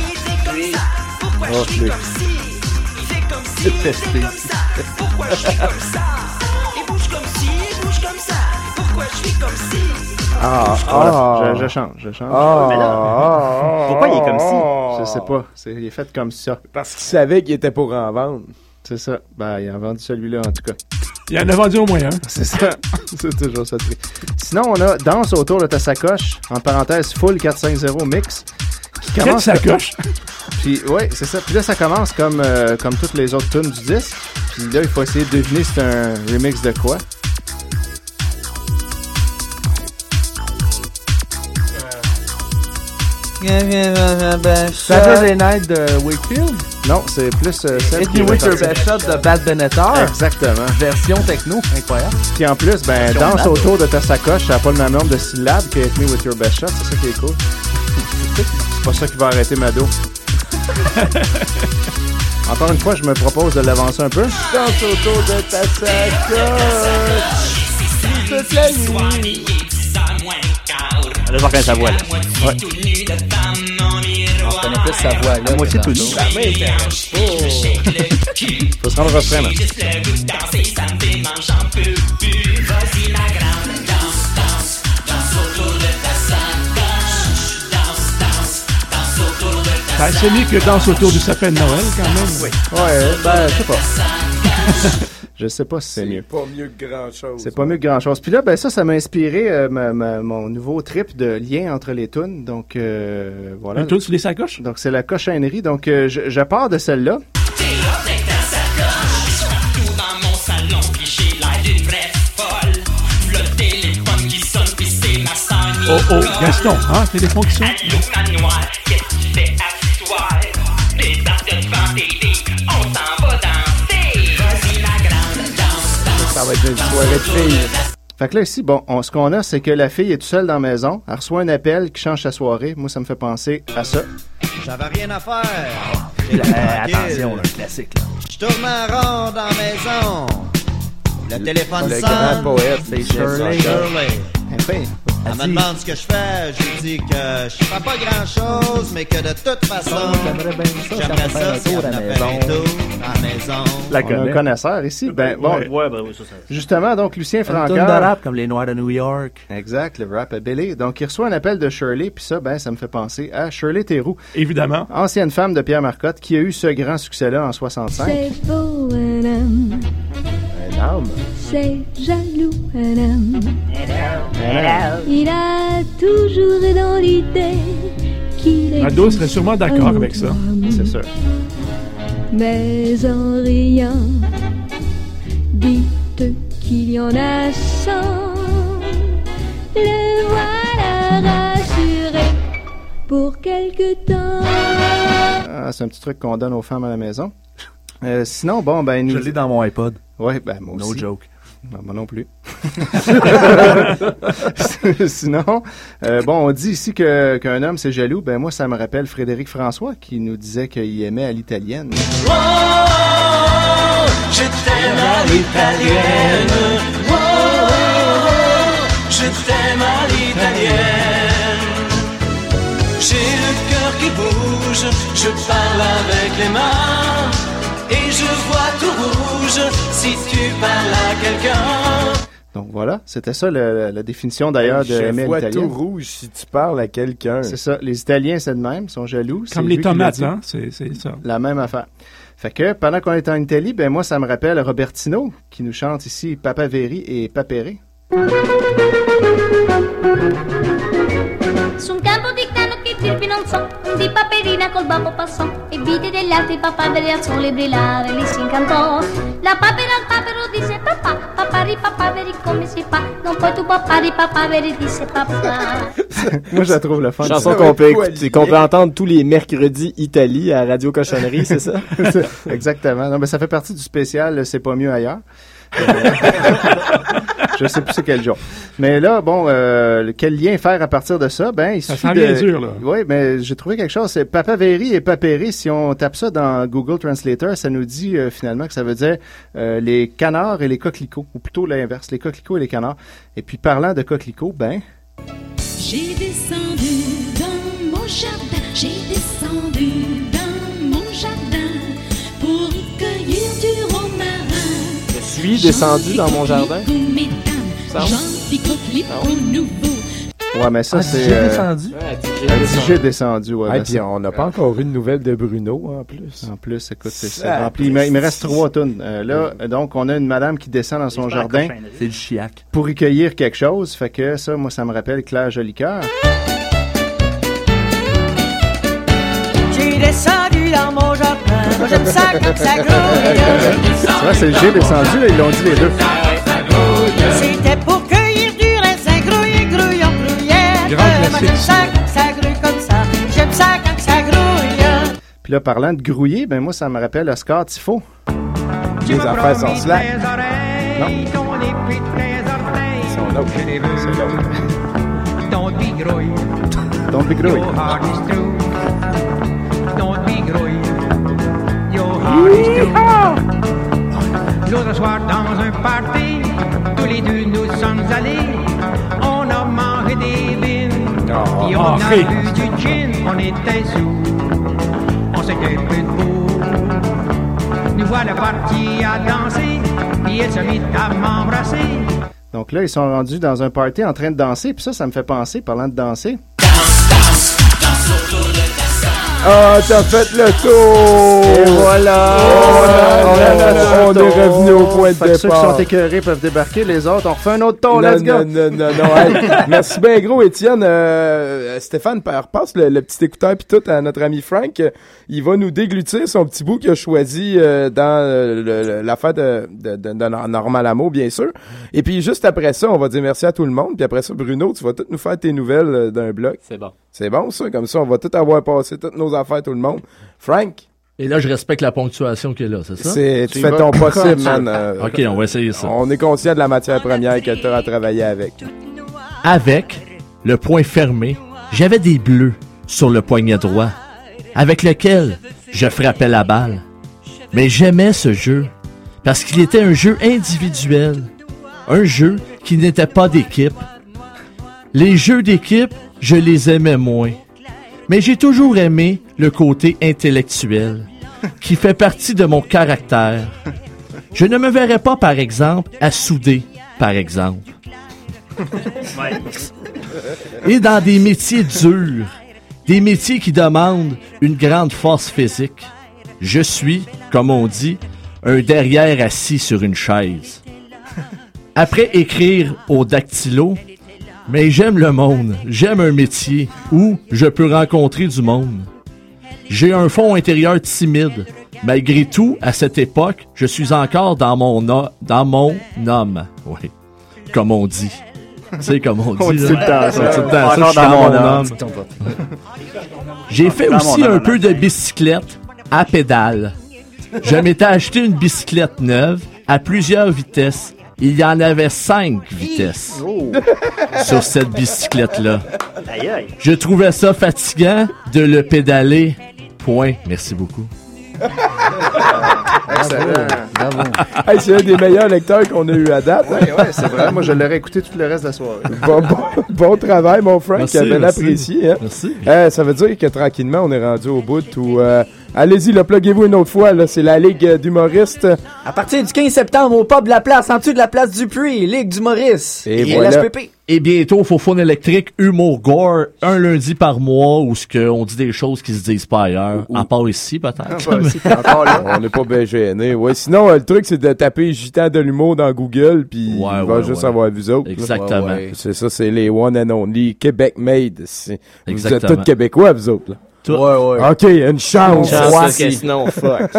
Oh, lui. C'est testé. Pourquoi je suis comme ça? Il bouge comme ci, il bouge comme ça. Pourquoi je suis comme ci? Ah, ah, je, je change, je change. Ah, mais là, ah, pourquoi il est comme ci? Je sais pas, c'est, il est fait comme ça. Parce qu'il savait qu'il était pour en vendre. C'est ça. Ben, il a vendu celui-là, en tout cas. Il en a vendu au moins un. Hein? C'est ça. C'est toujours ça. Sinon, on a Danse autour de ta sacoche, en parenthèse, full quatre cent cinquante mix. Qui commence Quelle sacoche? Puis, ouais, c'est ça. Puis là, ça commence comme, euh, comme toutes les autres tunes du disque. Puis là, il faut essayer de deviner c'est un remix de quoi. Saturday Night de Wakefield? Non, c'est plus euh, celle Hit Me With Your Best Shot de Bad Benatar. Exactement. Version techno, incroyable. Puis en plus, ben, Version danse bad. autour de ta sacoche, ça n'a pas le même nombre de syllabes que Hit Me With Your Best Shot, c'est ça qui est cool. C'est pas ça qui va arrêter Mado. Encore une fois, je me propose de l'avancer un peu. Danse autour de ta sacoche. Toute la nuit. Là, je reconnais sa voix, là. Ouais. On connaît plus sa voix, là. La moitié tout nu. Faut se rendre au refrain, là. Ben, c'est mieux que danse autour du sapin de Noël, quand même. Oui. Ouais, ben, je sais pas. Je sais pas si c'est mieux. C'est pas mieux que grand-chose. C'est pas mieux que grand-chose. Puis là, ben ça, ça m'a inspiré euh, ma, ma, mon nouveau trip de lien entre les tunes. Donc, euh, voilà. Les tunes sur les sacoches? Donc, c'est la cochonnerie. Donc, euh, je, je pars de celle-là. Oh, oh, Gaston, hein, téléphone qui sonne? Ça va être une soirée de filles. Fait que là, ici, bon, on, ce qu'on a, c'est que la fille est toute seule dans la maison. Elle reçoit un appel qui change sa soirée. Moi, ça me fait penser à ça. J'avais rien à faire. Euh, attention, là, classique, là. Je tourne ma ronde dans la maison. Le téléphone Le sonne. grand poète, c'est Shirley. Shirley. Enfin, Elle me demande ce que je fais. Je lui dis que je fais pas grand-chose, mais que de toute façon, j'aimerais bien ça, j'aimerais ça ça faire si un tour elle à la me fait un maison. tour à la maison. La on a un connaisseur ici. Ben, bon, Ouais, ouais, ben oui, ça, ça. justement, donc, Lucien Une toune de Francaire. rap comme les Noirs de New York. Exact, le rap à Billy. Donc, il reçoit un appel de Shirley, puis ça, ben, ça me fait penser à Shirley Theroux. Évidemment. Ancienne femme de Pierre Marcotte, qui a eu ce grand succès-là en soixante-cinq. C'est beau un homme, Un homme. c'est jaloux un homme. Un Il a toujours dans l'idée qu'il Mado existe serait sûrement d'accord un avec ça. autre homme. C'est sûr. Mais en riant, dites qu'il y en a cent. Le voilà rassuré pour quelque temps. Ah, c'est un petit truc qu'on donne aux femmes à la maison. Euh, sinon, bon, ben... Nous... Je l'ai dans mon iPod. Ouais, ben, moi aussi. No joke. Non, moi non plus. Sinon, euh, bon, on dit ici que, qu'un homme, c'est jaloux. Ben, moi, ça me rappelle Frédéric François qui nous disait qu'il aimait à l'italienne. Oh, je t'aime à l'italienne. Oh, je t'aime à l'italienne. J'ai le cœur qui bouge, je parle avec les mains. Et je vois tout rouge si tu parles à quelqu'un. Donc voilà, c'était ça le- la, la définition d'ailleurs de Je aimer à vois l'italienne. tout rouge si tu parles à quelqu'un. C'est ça, les Italiens c'est de même, ils sont jaloux. Comme c'est les lui qui l'a tomates, dit. hein, c'est, c'est ça. La même affaire. Fait que pendant qu'on est en Italie, ben moi ça me rappelle Robertino qui nous chante ici Papa Veri et Papere. Su un campo di grano che cirpi non so, di paperina col babbo passò, e vide degli altri papaveri al sole brillare, lì si incantò. La papera al papero disse papà, papari papaveri come si fa, non puoi tu papari papaveri disse papà. Moi je la trouve le fun. Chanson qu'on peut écouter, qu'on peut entendre tous les mercredis Italie à Radio Cochonnerie, c'est ça? Exactement. Non, mais ça fait partie du spécial C'est pas mieux ailleurs. Je sais plus c'est quel jour. Mais là, bon, euh, quel lien faire à partir de ça? Ben, il Ça suffit sent de... bien dur, là. Oui, mais j'ai trouvé quelque chose. C'est Papaveri et Papere. Si on tape ça dans Google Translator, ça nous dit euh, finalement que ça veut dire euh, les canards et les coquelicots. Ou plutôt l'inverse, les coquelicots et les canards. Et puis, parlant de coquelicots, ben... J'ai descendu dans mon jardin, j'ai descendu dans mon jardin pour cueillir du romarin. Je suis descendu dans mon jardin. Ça? Ouais, mais ça, Ah, c'est... j'ai euh, descendu. Elle dit j'ai descendu, ouais. Et ben, puis ça- on n'a pas encore eu de nouvelles de Bruno en plus. En plus, écoute, c'est Ça, ça. Rempli. Il me, il me reste trois tonnes. Euh, là, donc, on a une madame qui descend dans son jardin C'est du chiac. pour y cueillir quelque chose. Fait que ça, moi, ça me rappelle Claire Jolicoeur. J'ai descendu dans mon jardin, moi j'aime ça quand ça grouille. Tu vois, c'est le j'ai descendu, là, ils l'ont dit les deux. C'était pour cueillir du raisin, grouille, grouillon, gruyère. Grand Moi classique, j'aime ça quand ça grouille comme ça. Puis là, parlant de grouiller, ben moi, ça me rappelle Oscar Tifo. Les affaires sont slack. Non. Ils sont l'autre. C'est l'autre. Don't be grouille. Don't be grouille. Your heart is true. Don't be grouille. Your heart is true. L'autre soir dans un party, tous les deux nous sommes allés. On a mangé des bines. Oh, et on oh, a hey. bu du gin. On était sous. On s'était plus debout. Nous voilà partis à danser. Puis elle se mit à m'embrasser. Donc là, ils sont rendus dans un party en train de danser. Puis ça, ça me fait penser, parlant de danser. Ah, t'as fait le tour! Et voilà! Oh, là, là, là, là, on est revenu au point de Fait que ceux qui départ. sont écœurés peuvent débarquer. Les autres, on refait un autre tour. Non, Let's go! non, non, non, non. Hey, merci bien gros, Étienne. Euh, Stéphane, repasse le, le petit écouteur puis tout à notre ami Frank. Il va nous déglutir son petit bout qu'il a choisi euh, dans euh, le- le- l'affaire de, de, de, de Normal Amour, bien sûr. Et puis, juste après ça, on va dire merci à tout le monde. Puis après ça, Bruno, tu vas tout nous faire tes nouvelles euh, d'un bloc. C'est bon. C'est bon, ça? Comme ça, on va tout avoir passé toutes nos affaires, tout le monde. Frank? Et là, je respecte la ponctuation qui est là, c'est ça? C'est, tu fais ton possible, man. Euh, OK, on va essayer ça. On est conscient de la matière première que tu as à travailler avec. Avec le poing fermé, j'avais des bleus sur le poignet droit, avec lequel je frappais la balle. Mais j'aimais ce jeu, parce qu'il était un jeu individuel, un jeu qui n'était pas d'équipe. Les jeux d'équipe, je les aimais moins. Mais j'ai toujours aimé le côté intellectuel, qui fait partie de mon caractère. Je ne me verrais pas, par exemple, à souder, par exemple. Et dans des métiers durs, des métiers qui demandent une grande force physique, je suis, comme on dit, un derrière assis sur une chaise. Après écrire au dactylo, mais j'aime le monde, j'aime un métier où je peux rencontrer du monde. J'ai un fond intérieur timide. Malgré tout, à cette époque, je suis encore dans mon no- dans mon homme. Oui, comme on dit. Tu sais, comme on dit. On dit là. tout le temps ça. On dit tout le temps ça, Encore je suis dans dans mon mon homme. homme. J'ai fait Dans aussi mon homme, un peu de bicyclette à pédale. Je m'étais acheté une bicyclette neuve à plusieurs vitesses. Il y en avait cinq vitesses sur cette bicyclette-là. Aïe, aïe. Je trouvais ça fatigant de le pédaler. Point. Merci beaucoup. Excellent. Bravo. Hey, c'est un des meilleurs lecteurs qu'on a eu à date. hein? Ouais, ouais, c'est vrai. Moi, je l'aurais écouté tout le reste de la soirée. Bon, bon, bon travail, mon Frank. Merci, Bien merci. apprécié. Hein? Merci. Euh, ça veut dire que tranquillement, on est rendu au bout où... euh, allez-y, là, pluguez-vous une autre fois. Là, c'est la Ligue euh, d'humoristes. À partir du quinze septembre, au pub de la place, en dessous de la place Dupuis, Ligue du Maurice Et et, voilà. l'H P P. Et bientôt, Faux-Faune électrique, humour gore, un lundi par mois où ce que on dit des choses qui se disent pas ailleurs. À part ici, peut-être. Ah, bah, c'est encore là. On n'est pas bien gênés. Ouais, sinon, euh, le truc, c'est de taper Gitan de l'humour dans Google, puis Ouais, il va ouais, juste ouais. avoir vu autres. là. Exactement. Ouais, ouais. C'est ça, c'est les one and only Québec made. C'est- Vous êtes Exactement. tous québécois, vous autres. Là. Tout. Ouais, ouais. OK, une chance. Chance, parce Voici. que sinon, fuck.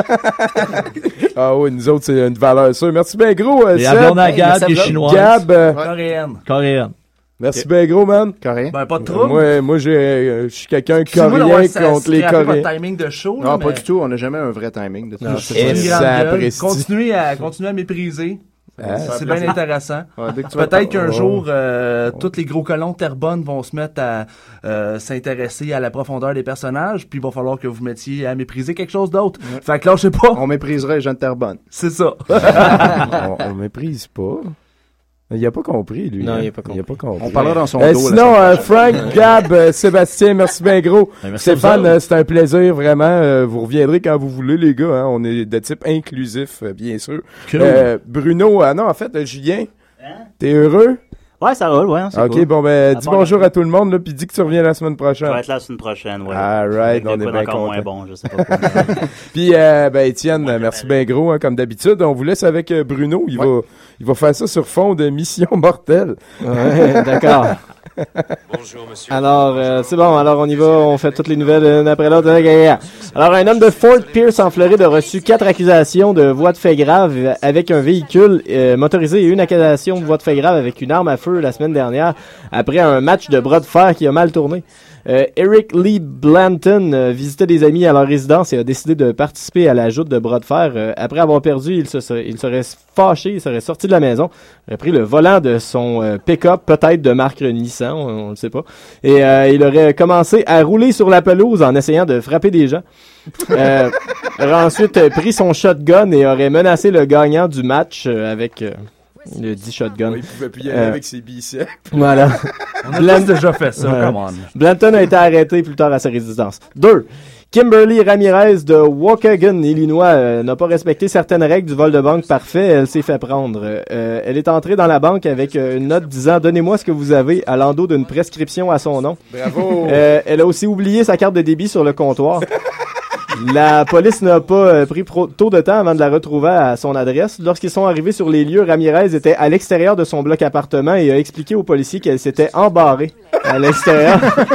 Ah oui, nous autres, c'est une valeur sûre. Merci bien gros, euh, Et Seb. à blonde à Gab, merci à qui est vous. chinoise. Gab, euh, Coréenne. Coréenne. merci bien gros, man. Coréen? Ben, pas de trouble. Moi, moi j'ai, euh, je suis quelqu'un Excusez-moi coréen d'avoir sa- contre les scrappé Coréens. votre timing de show. Non, là, pas mais du tout. On n'a jamais un vrai timing de tout Je ça. suis une Et grande ça gueule. apprécie. Continuez à, continuez à mépriser. Ouais, C'est bien intéressant. Ouais, dès que tu vas Peut-être te- qu'un Ouais. jour, euh, tous les gros colons de Terrebonne vont se mettre à euh, s'intéresser à la profondeur des personnages, puis il va falloir que vous mettiez à mépriser quelque chose d'autre. Fait que là, je sais pas. On méprisera les gens de Terrebonne. C'est ça. on, on méprise pas. Il a pas compris, lui. Non, hein. il a pas compris. Il a pas compris. On parlera dans son Euh, dos. la sinon, semaine euh, prochaine. Frank, Gab, euh, Sébastien, merci bien gros. Ben, merci à Stéphane, vous euh, autres. c'est un plaisir, vraiment. Euh, vous reviendrez quand vous voulez, les gars. Hein. On est de type inclusif, euh, bien sûr. Cool. Euh, Bruno, ah non, en fait, euh, Julien, t'es heureux? Ouais, ça roule, ouais, c'est Ok, cool. bon, ben, dis part bonjour la- à tout le monde, là, puis dis que tu reviens la semaine prochaine. Je vais être là la semaine prochaine, ouais. All right, Avec on des est coups bien encore moins contents. bon, je sais pas quoi. Puis, euh, ben, Étienne, euh, merci bien gros, hein, comme d'habitude. On vous laisse avec euh, Bruno. Il, va, il va faire ça sur fond de Mission Mortelle. Ouais, d'accord. Bonjour, monsieur. Alors, euh, c'est bon, alors on y va, on fait toutes les nouvelles une après l'autre. Alors, un homme de Fort Pierce en Floride a reçu quatre accusations de voies de fait grave avec un véhicule euh, motorisé et une accusation de voie de fait grave avec une arme à feu la semaine dernière après un match de bras de fer qui a mal tourné. Euh, Eric Lee Blanton euh, visitait des amis à leur résidence et a décidé de participer à la joute de bras de fer. Euh, après avoir perdu, il, se serait, il serait fâché, il serait sorti de la maison, il aurait pris le volant de son euh, pick-up, peut-être de marque Nissan, on ne le sait pas, et euh, il aurait commencé à rouler sur la pelouse en essayant de frapper des gens. Euh, aurait ensuite euh, pris son shotgun et aurait menacé le gagnant du match euh, avec euh, le dit shotgun. Ouais, il pouvait plus y aller Euh, avec ses biceps. Voilà. On a tous déjà fait ça, Ouais. come on. Blanton a été arrêté plus tard à sa résidence. Deux. Kimberly Ramirez de Waukegan, Illinois, euh, n'a pas respecté certaines règles du vol de banque parfait. Elle s'est fait prendre. Euh, elle est entrée dans la banque avec euh, une note disant « Donnez-moi ce que vous avez » à l'endos d'une prescription à son nom. Bravo! Euh, elle a aussi oublié sa carte de débit sur le comptoir. La police n'a pas euh, pris pro- tôt de temps avant de la retrouver à son adresse. Lorsqu'ils sont arrivés sur les lieux, Ramirez était à l'extérieur de son bloc appartement et a expliqué aux policiers qu'elle s'était embarrée à l'extérieur.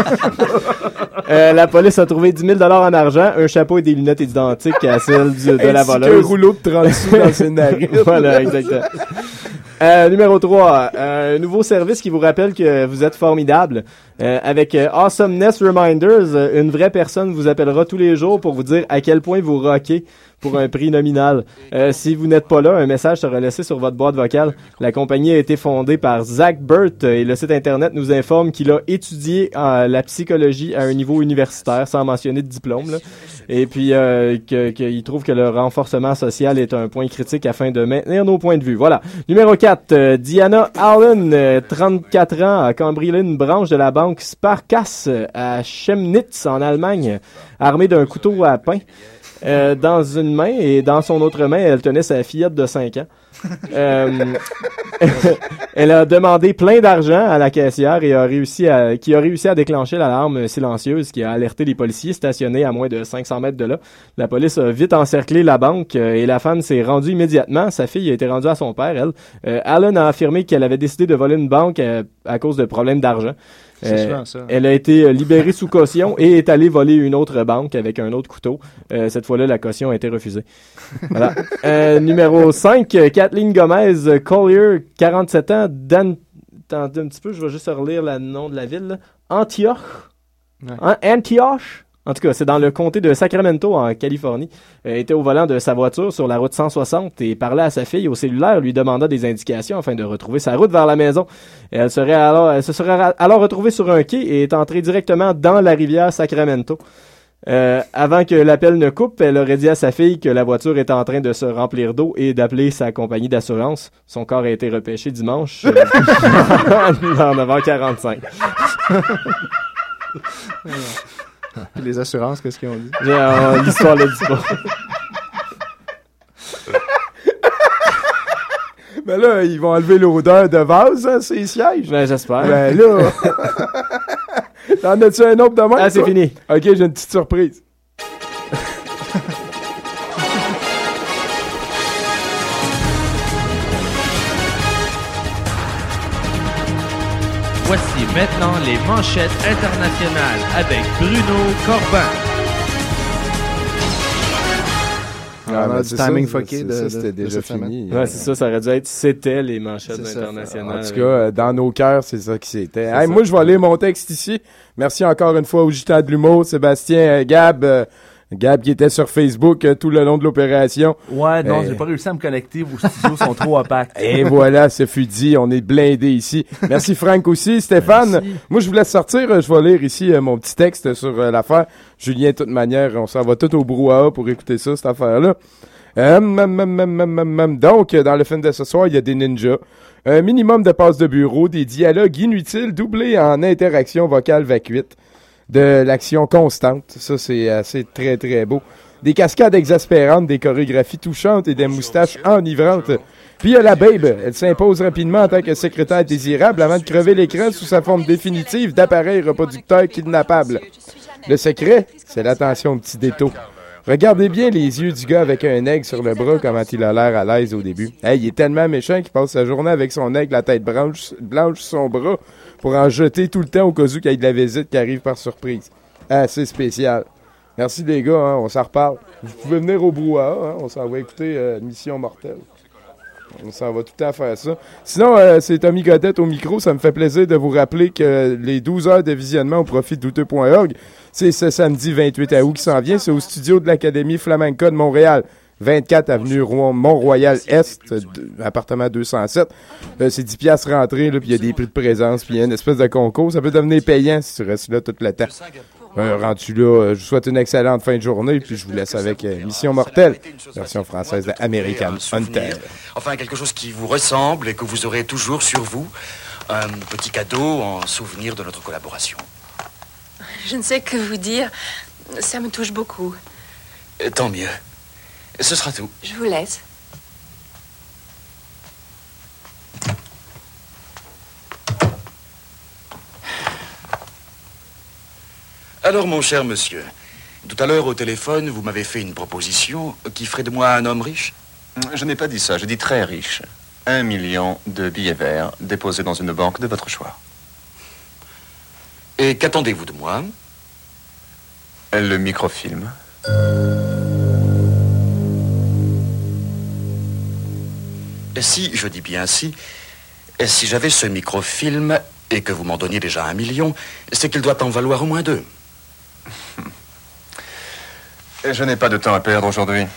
Euh, la police a trouvé dix mille dollars en argent, un chapeau et des lunettes identiques à celles du- de la Ainsi qu'un voleuse. rouleau de trente sous dans ses narines. Voilà, exactement. Euh, numéro trois, euh, un nouveau service qui vous rappelle que vous êtes formidable. Euh, avec euh, Awesomeness Reminders, euh, une vraie personne vous appellera tous les jours pour vous dire à quel point vous rockez pour un prix nominal. Euh, si vous n'êtes pas là, un message sera laissé sur votre boîte vocale. La compagnie a été fondée par Zach Burt euh, et le site internet nous informe qu'il a étudié euh, la psychologie à un niveau universitaire sans mentionner de diplôme. Là. Et puis euh, que- qu'il trouve que le renforcement social est un point critique afin de maintenir nos points de vue. Voilà. Numéro quatre, euh, Diana Allen, euh, trente-quatre ans, a cambriolé une branche de la banque Sparkasse euh, à Chemnitz en Allemagne, armée d'un couteau à pain. Euh, dans une main et dans son autre main, elle tenait sa fillette de cinq ans. Euh, elle a demandé plein d'argent à la caissière et a réussi à, qui a réussi à déclencher l'alarme silencieuse qui a alerté les policiers stationnés à moins de cinq cents mètres de là. La police a vite encerclé la banque euh, et la femme s'est rendue immédiatement. Sa fille a été rendue à son père, elle. Euh, Allen a affirmé qu'elle avait décidé de voler une banque euh, à cause de problèmes d'argent. C'est souvent ça. Elle a été euh, libérée sous caution et est allée voler une autre banque avec un autre couteau. Euh, cette fois-là, la caution a été refusée. Voilà. Euh, numéro cinq, euh, Kathleen Gomez euh, Collier, quarante-sept ans, Dan... Attendez un petit peu, je vais juste relire le nom de la ville. là. Antioch. Ouais. Hein? Antioch. En tout cas, c'est dans le comté de Sacramento, en Californie. Elle était au volant de sa voiture sur la route cent soixante et parlait à sa fille au cellulaire, lui demandant des indications afin de retrouver sa route vers la maison. Et elle, serait alors, elle se serait ra- alors retrouvée sur un quai et est entrée directement dans la rivière Sacramento. Euh, avant que l'appel ne coupe, elle aurait dit à sa fille que la voiture était en train de se remplir d'eau et d'appeler sa compagnie d'assurance. Son corps a été repêché dimanche euh, à neuf heures quarante-cinq. Puis les assurances, qu'est-ce qu'ils ont dit? Euh, L'histoire le dit pas. Ben là, ils vont enlever l'odeur de vase, hein, ces sièges. Ben, j'espère. Ben là. T'en as-tu un autre demain? Ah, c'est toi? fini. Ok, j'ai une petite surprise. Voici maintenant les manchettes internationales avec Bruno Corbin. Ah, on a ben, du c'est timing ça, fucké c'est de- ça, de- c'était de déjà cette semaine. fini. Ouais, c'est ça, ça aurait dû être c'était les manchettes C'est ça. internationales. En tout cas, euh, dans nos cœurs, c'est ça qui c'était. C'est Hey, ça. moi, je vais aller mon texte ici. Merci encore une fois au Gitan de l'humour, Sébastien, euh, Gab, euh, Gab qui était sur Facebook euh, tout le long de l'opération. Ouais, non, Euh, j'ai pas réussi à me connecter. Vos studios sont trop opaques. Et voilà, ce fut dit, on est blindé ici. Merci Franck aussi, Stéphane. Merci. Moi, je vous laisse sortir, euh, je vais lire ici euh, mon petit texte sur euh, l'affaire. Julien, de toute manière, on s'en va tout au brouhaha pour écouter ça, cette affaire-là. Euh, hum, hum, hum, hum, hum, hum. Donc, euh, dans le film de ce soir, il y a des ninjas, un minimum de passes de bureau, des dialogues inutiles doublés en interaction vocale vacuite, de l'action constante, ça c'est assez très très beau, des cascades exaspérantes, des chorégraphies touchantes et des moustaches enivrantes. Puis il y a la babe, elle s'impose rapidement en tant que secrétaire désirable avant de crever l'écran sous sa forme définitive d'appareil reproducteur kidnappable. Le secret, c'est l'attention au petit détail. Regardez bien les yeux du gars avec un aigle sur le bras, comment il a l'air à l'aise au début. Hey, il est tellement méchant qu'il passe sa journée avec son aigle, la tête blanche, blanche sur son bras, pour en jeter tout le temps au cas où qu'il y ait de la visite qui arrive par surprise. Assez spécial. Merci les gars, hein, on s'en reparle. Vous pouvez venir au brouhaha, hein, on s'en va écouter euh, Mission Mortelle. On s'en va tout le temps faire ça. Sinon, euh, c'est Tommy Godette au micro. Ça me fait plaisir de vous rappeler que les douze heures de visionnement au profit de douteux point org, c'est ce samedi vingt-huit août qui s'en vient. C'est au studio de l'Académie Flamenca de Montréal. vingt-quatre avenue Mont-Royal-Est, appartement deux cent sept. Euh, c'est dix piastres rentrée, là, puis il y a des prix de présence, puis il y a une espèce de concours. Ça peut devenir payant si tu restes là tout le temps. Euh, rendu là, euh, je vous souhaite une excellente fin de journée, puis je vous laisse avec euh, Mission Mortelle, version française de American Hunter. Enfin, quelque chose qui vous ressemble et que vous aurez toujours sur vous. Un petit cadeau en souvenir de notre collaboration. Je ne sais que vous dire. Ça me touche beaucoup. Et tant mieux. Ce sera tout. Je vous laisse. Alors, mon cher monsieur, tout à l'heure au téléphone, vous m'avez fait une proposition qui ferait de moi un homme riche? Je n'ai pas dit ça, je dis très riche. Un million de billets verts déposés dans une banque de votre choix. Et qu'attendez-vous de moi? Le microfilm. Si, je dis bien si, si j'avais ce microfilm et que vous m'en donniez déjà un million, c'est qu'il doit en valoir au moins deux. Je n'ai pas de temps à perdre aujourd'hui.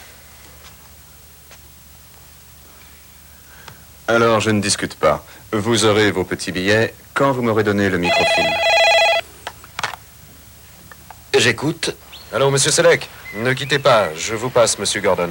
Alors, je ne discute pas. Vous aurez vos petits billets quand vous m'aurez donné le microfilm. J'écoute. Allô, monsieur Selleck, ne quittez pas. Je vous passe, monsieur Gordon.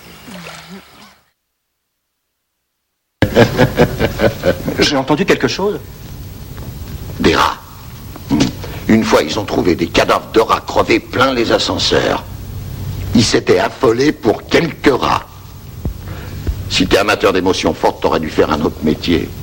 J'ai entendu quelque chose? Des rats. Une fois, ils ont trouvé des cadavres de rats crevés plein les ascenseurs. Ils s'étaient affolés pour quelques rats. Si t'es amateur d'émotions fortes, t'aurais dû faire un autre métier.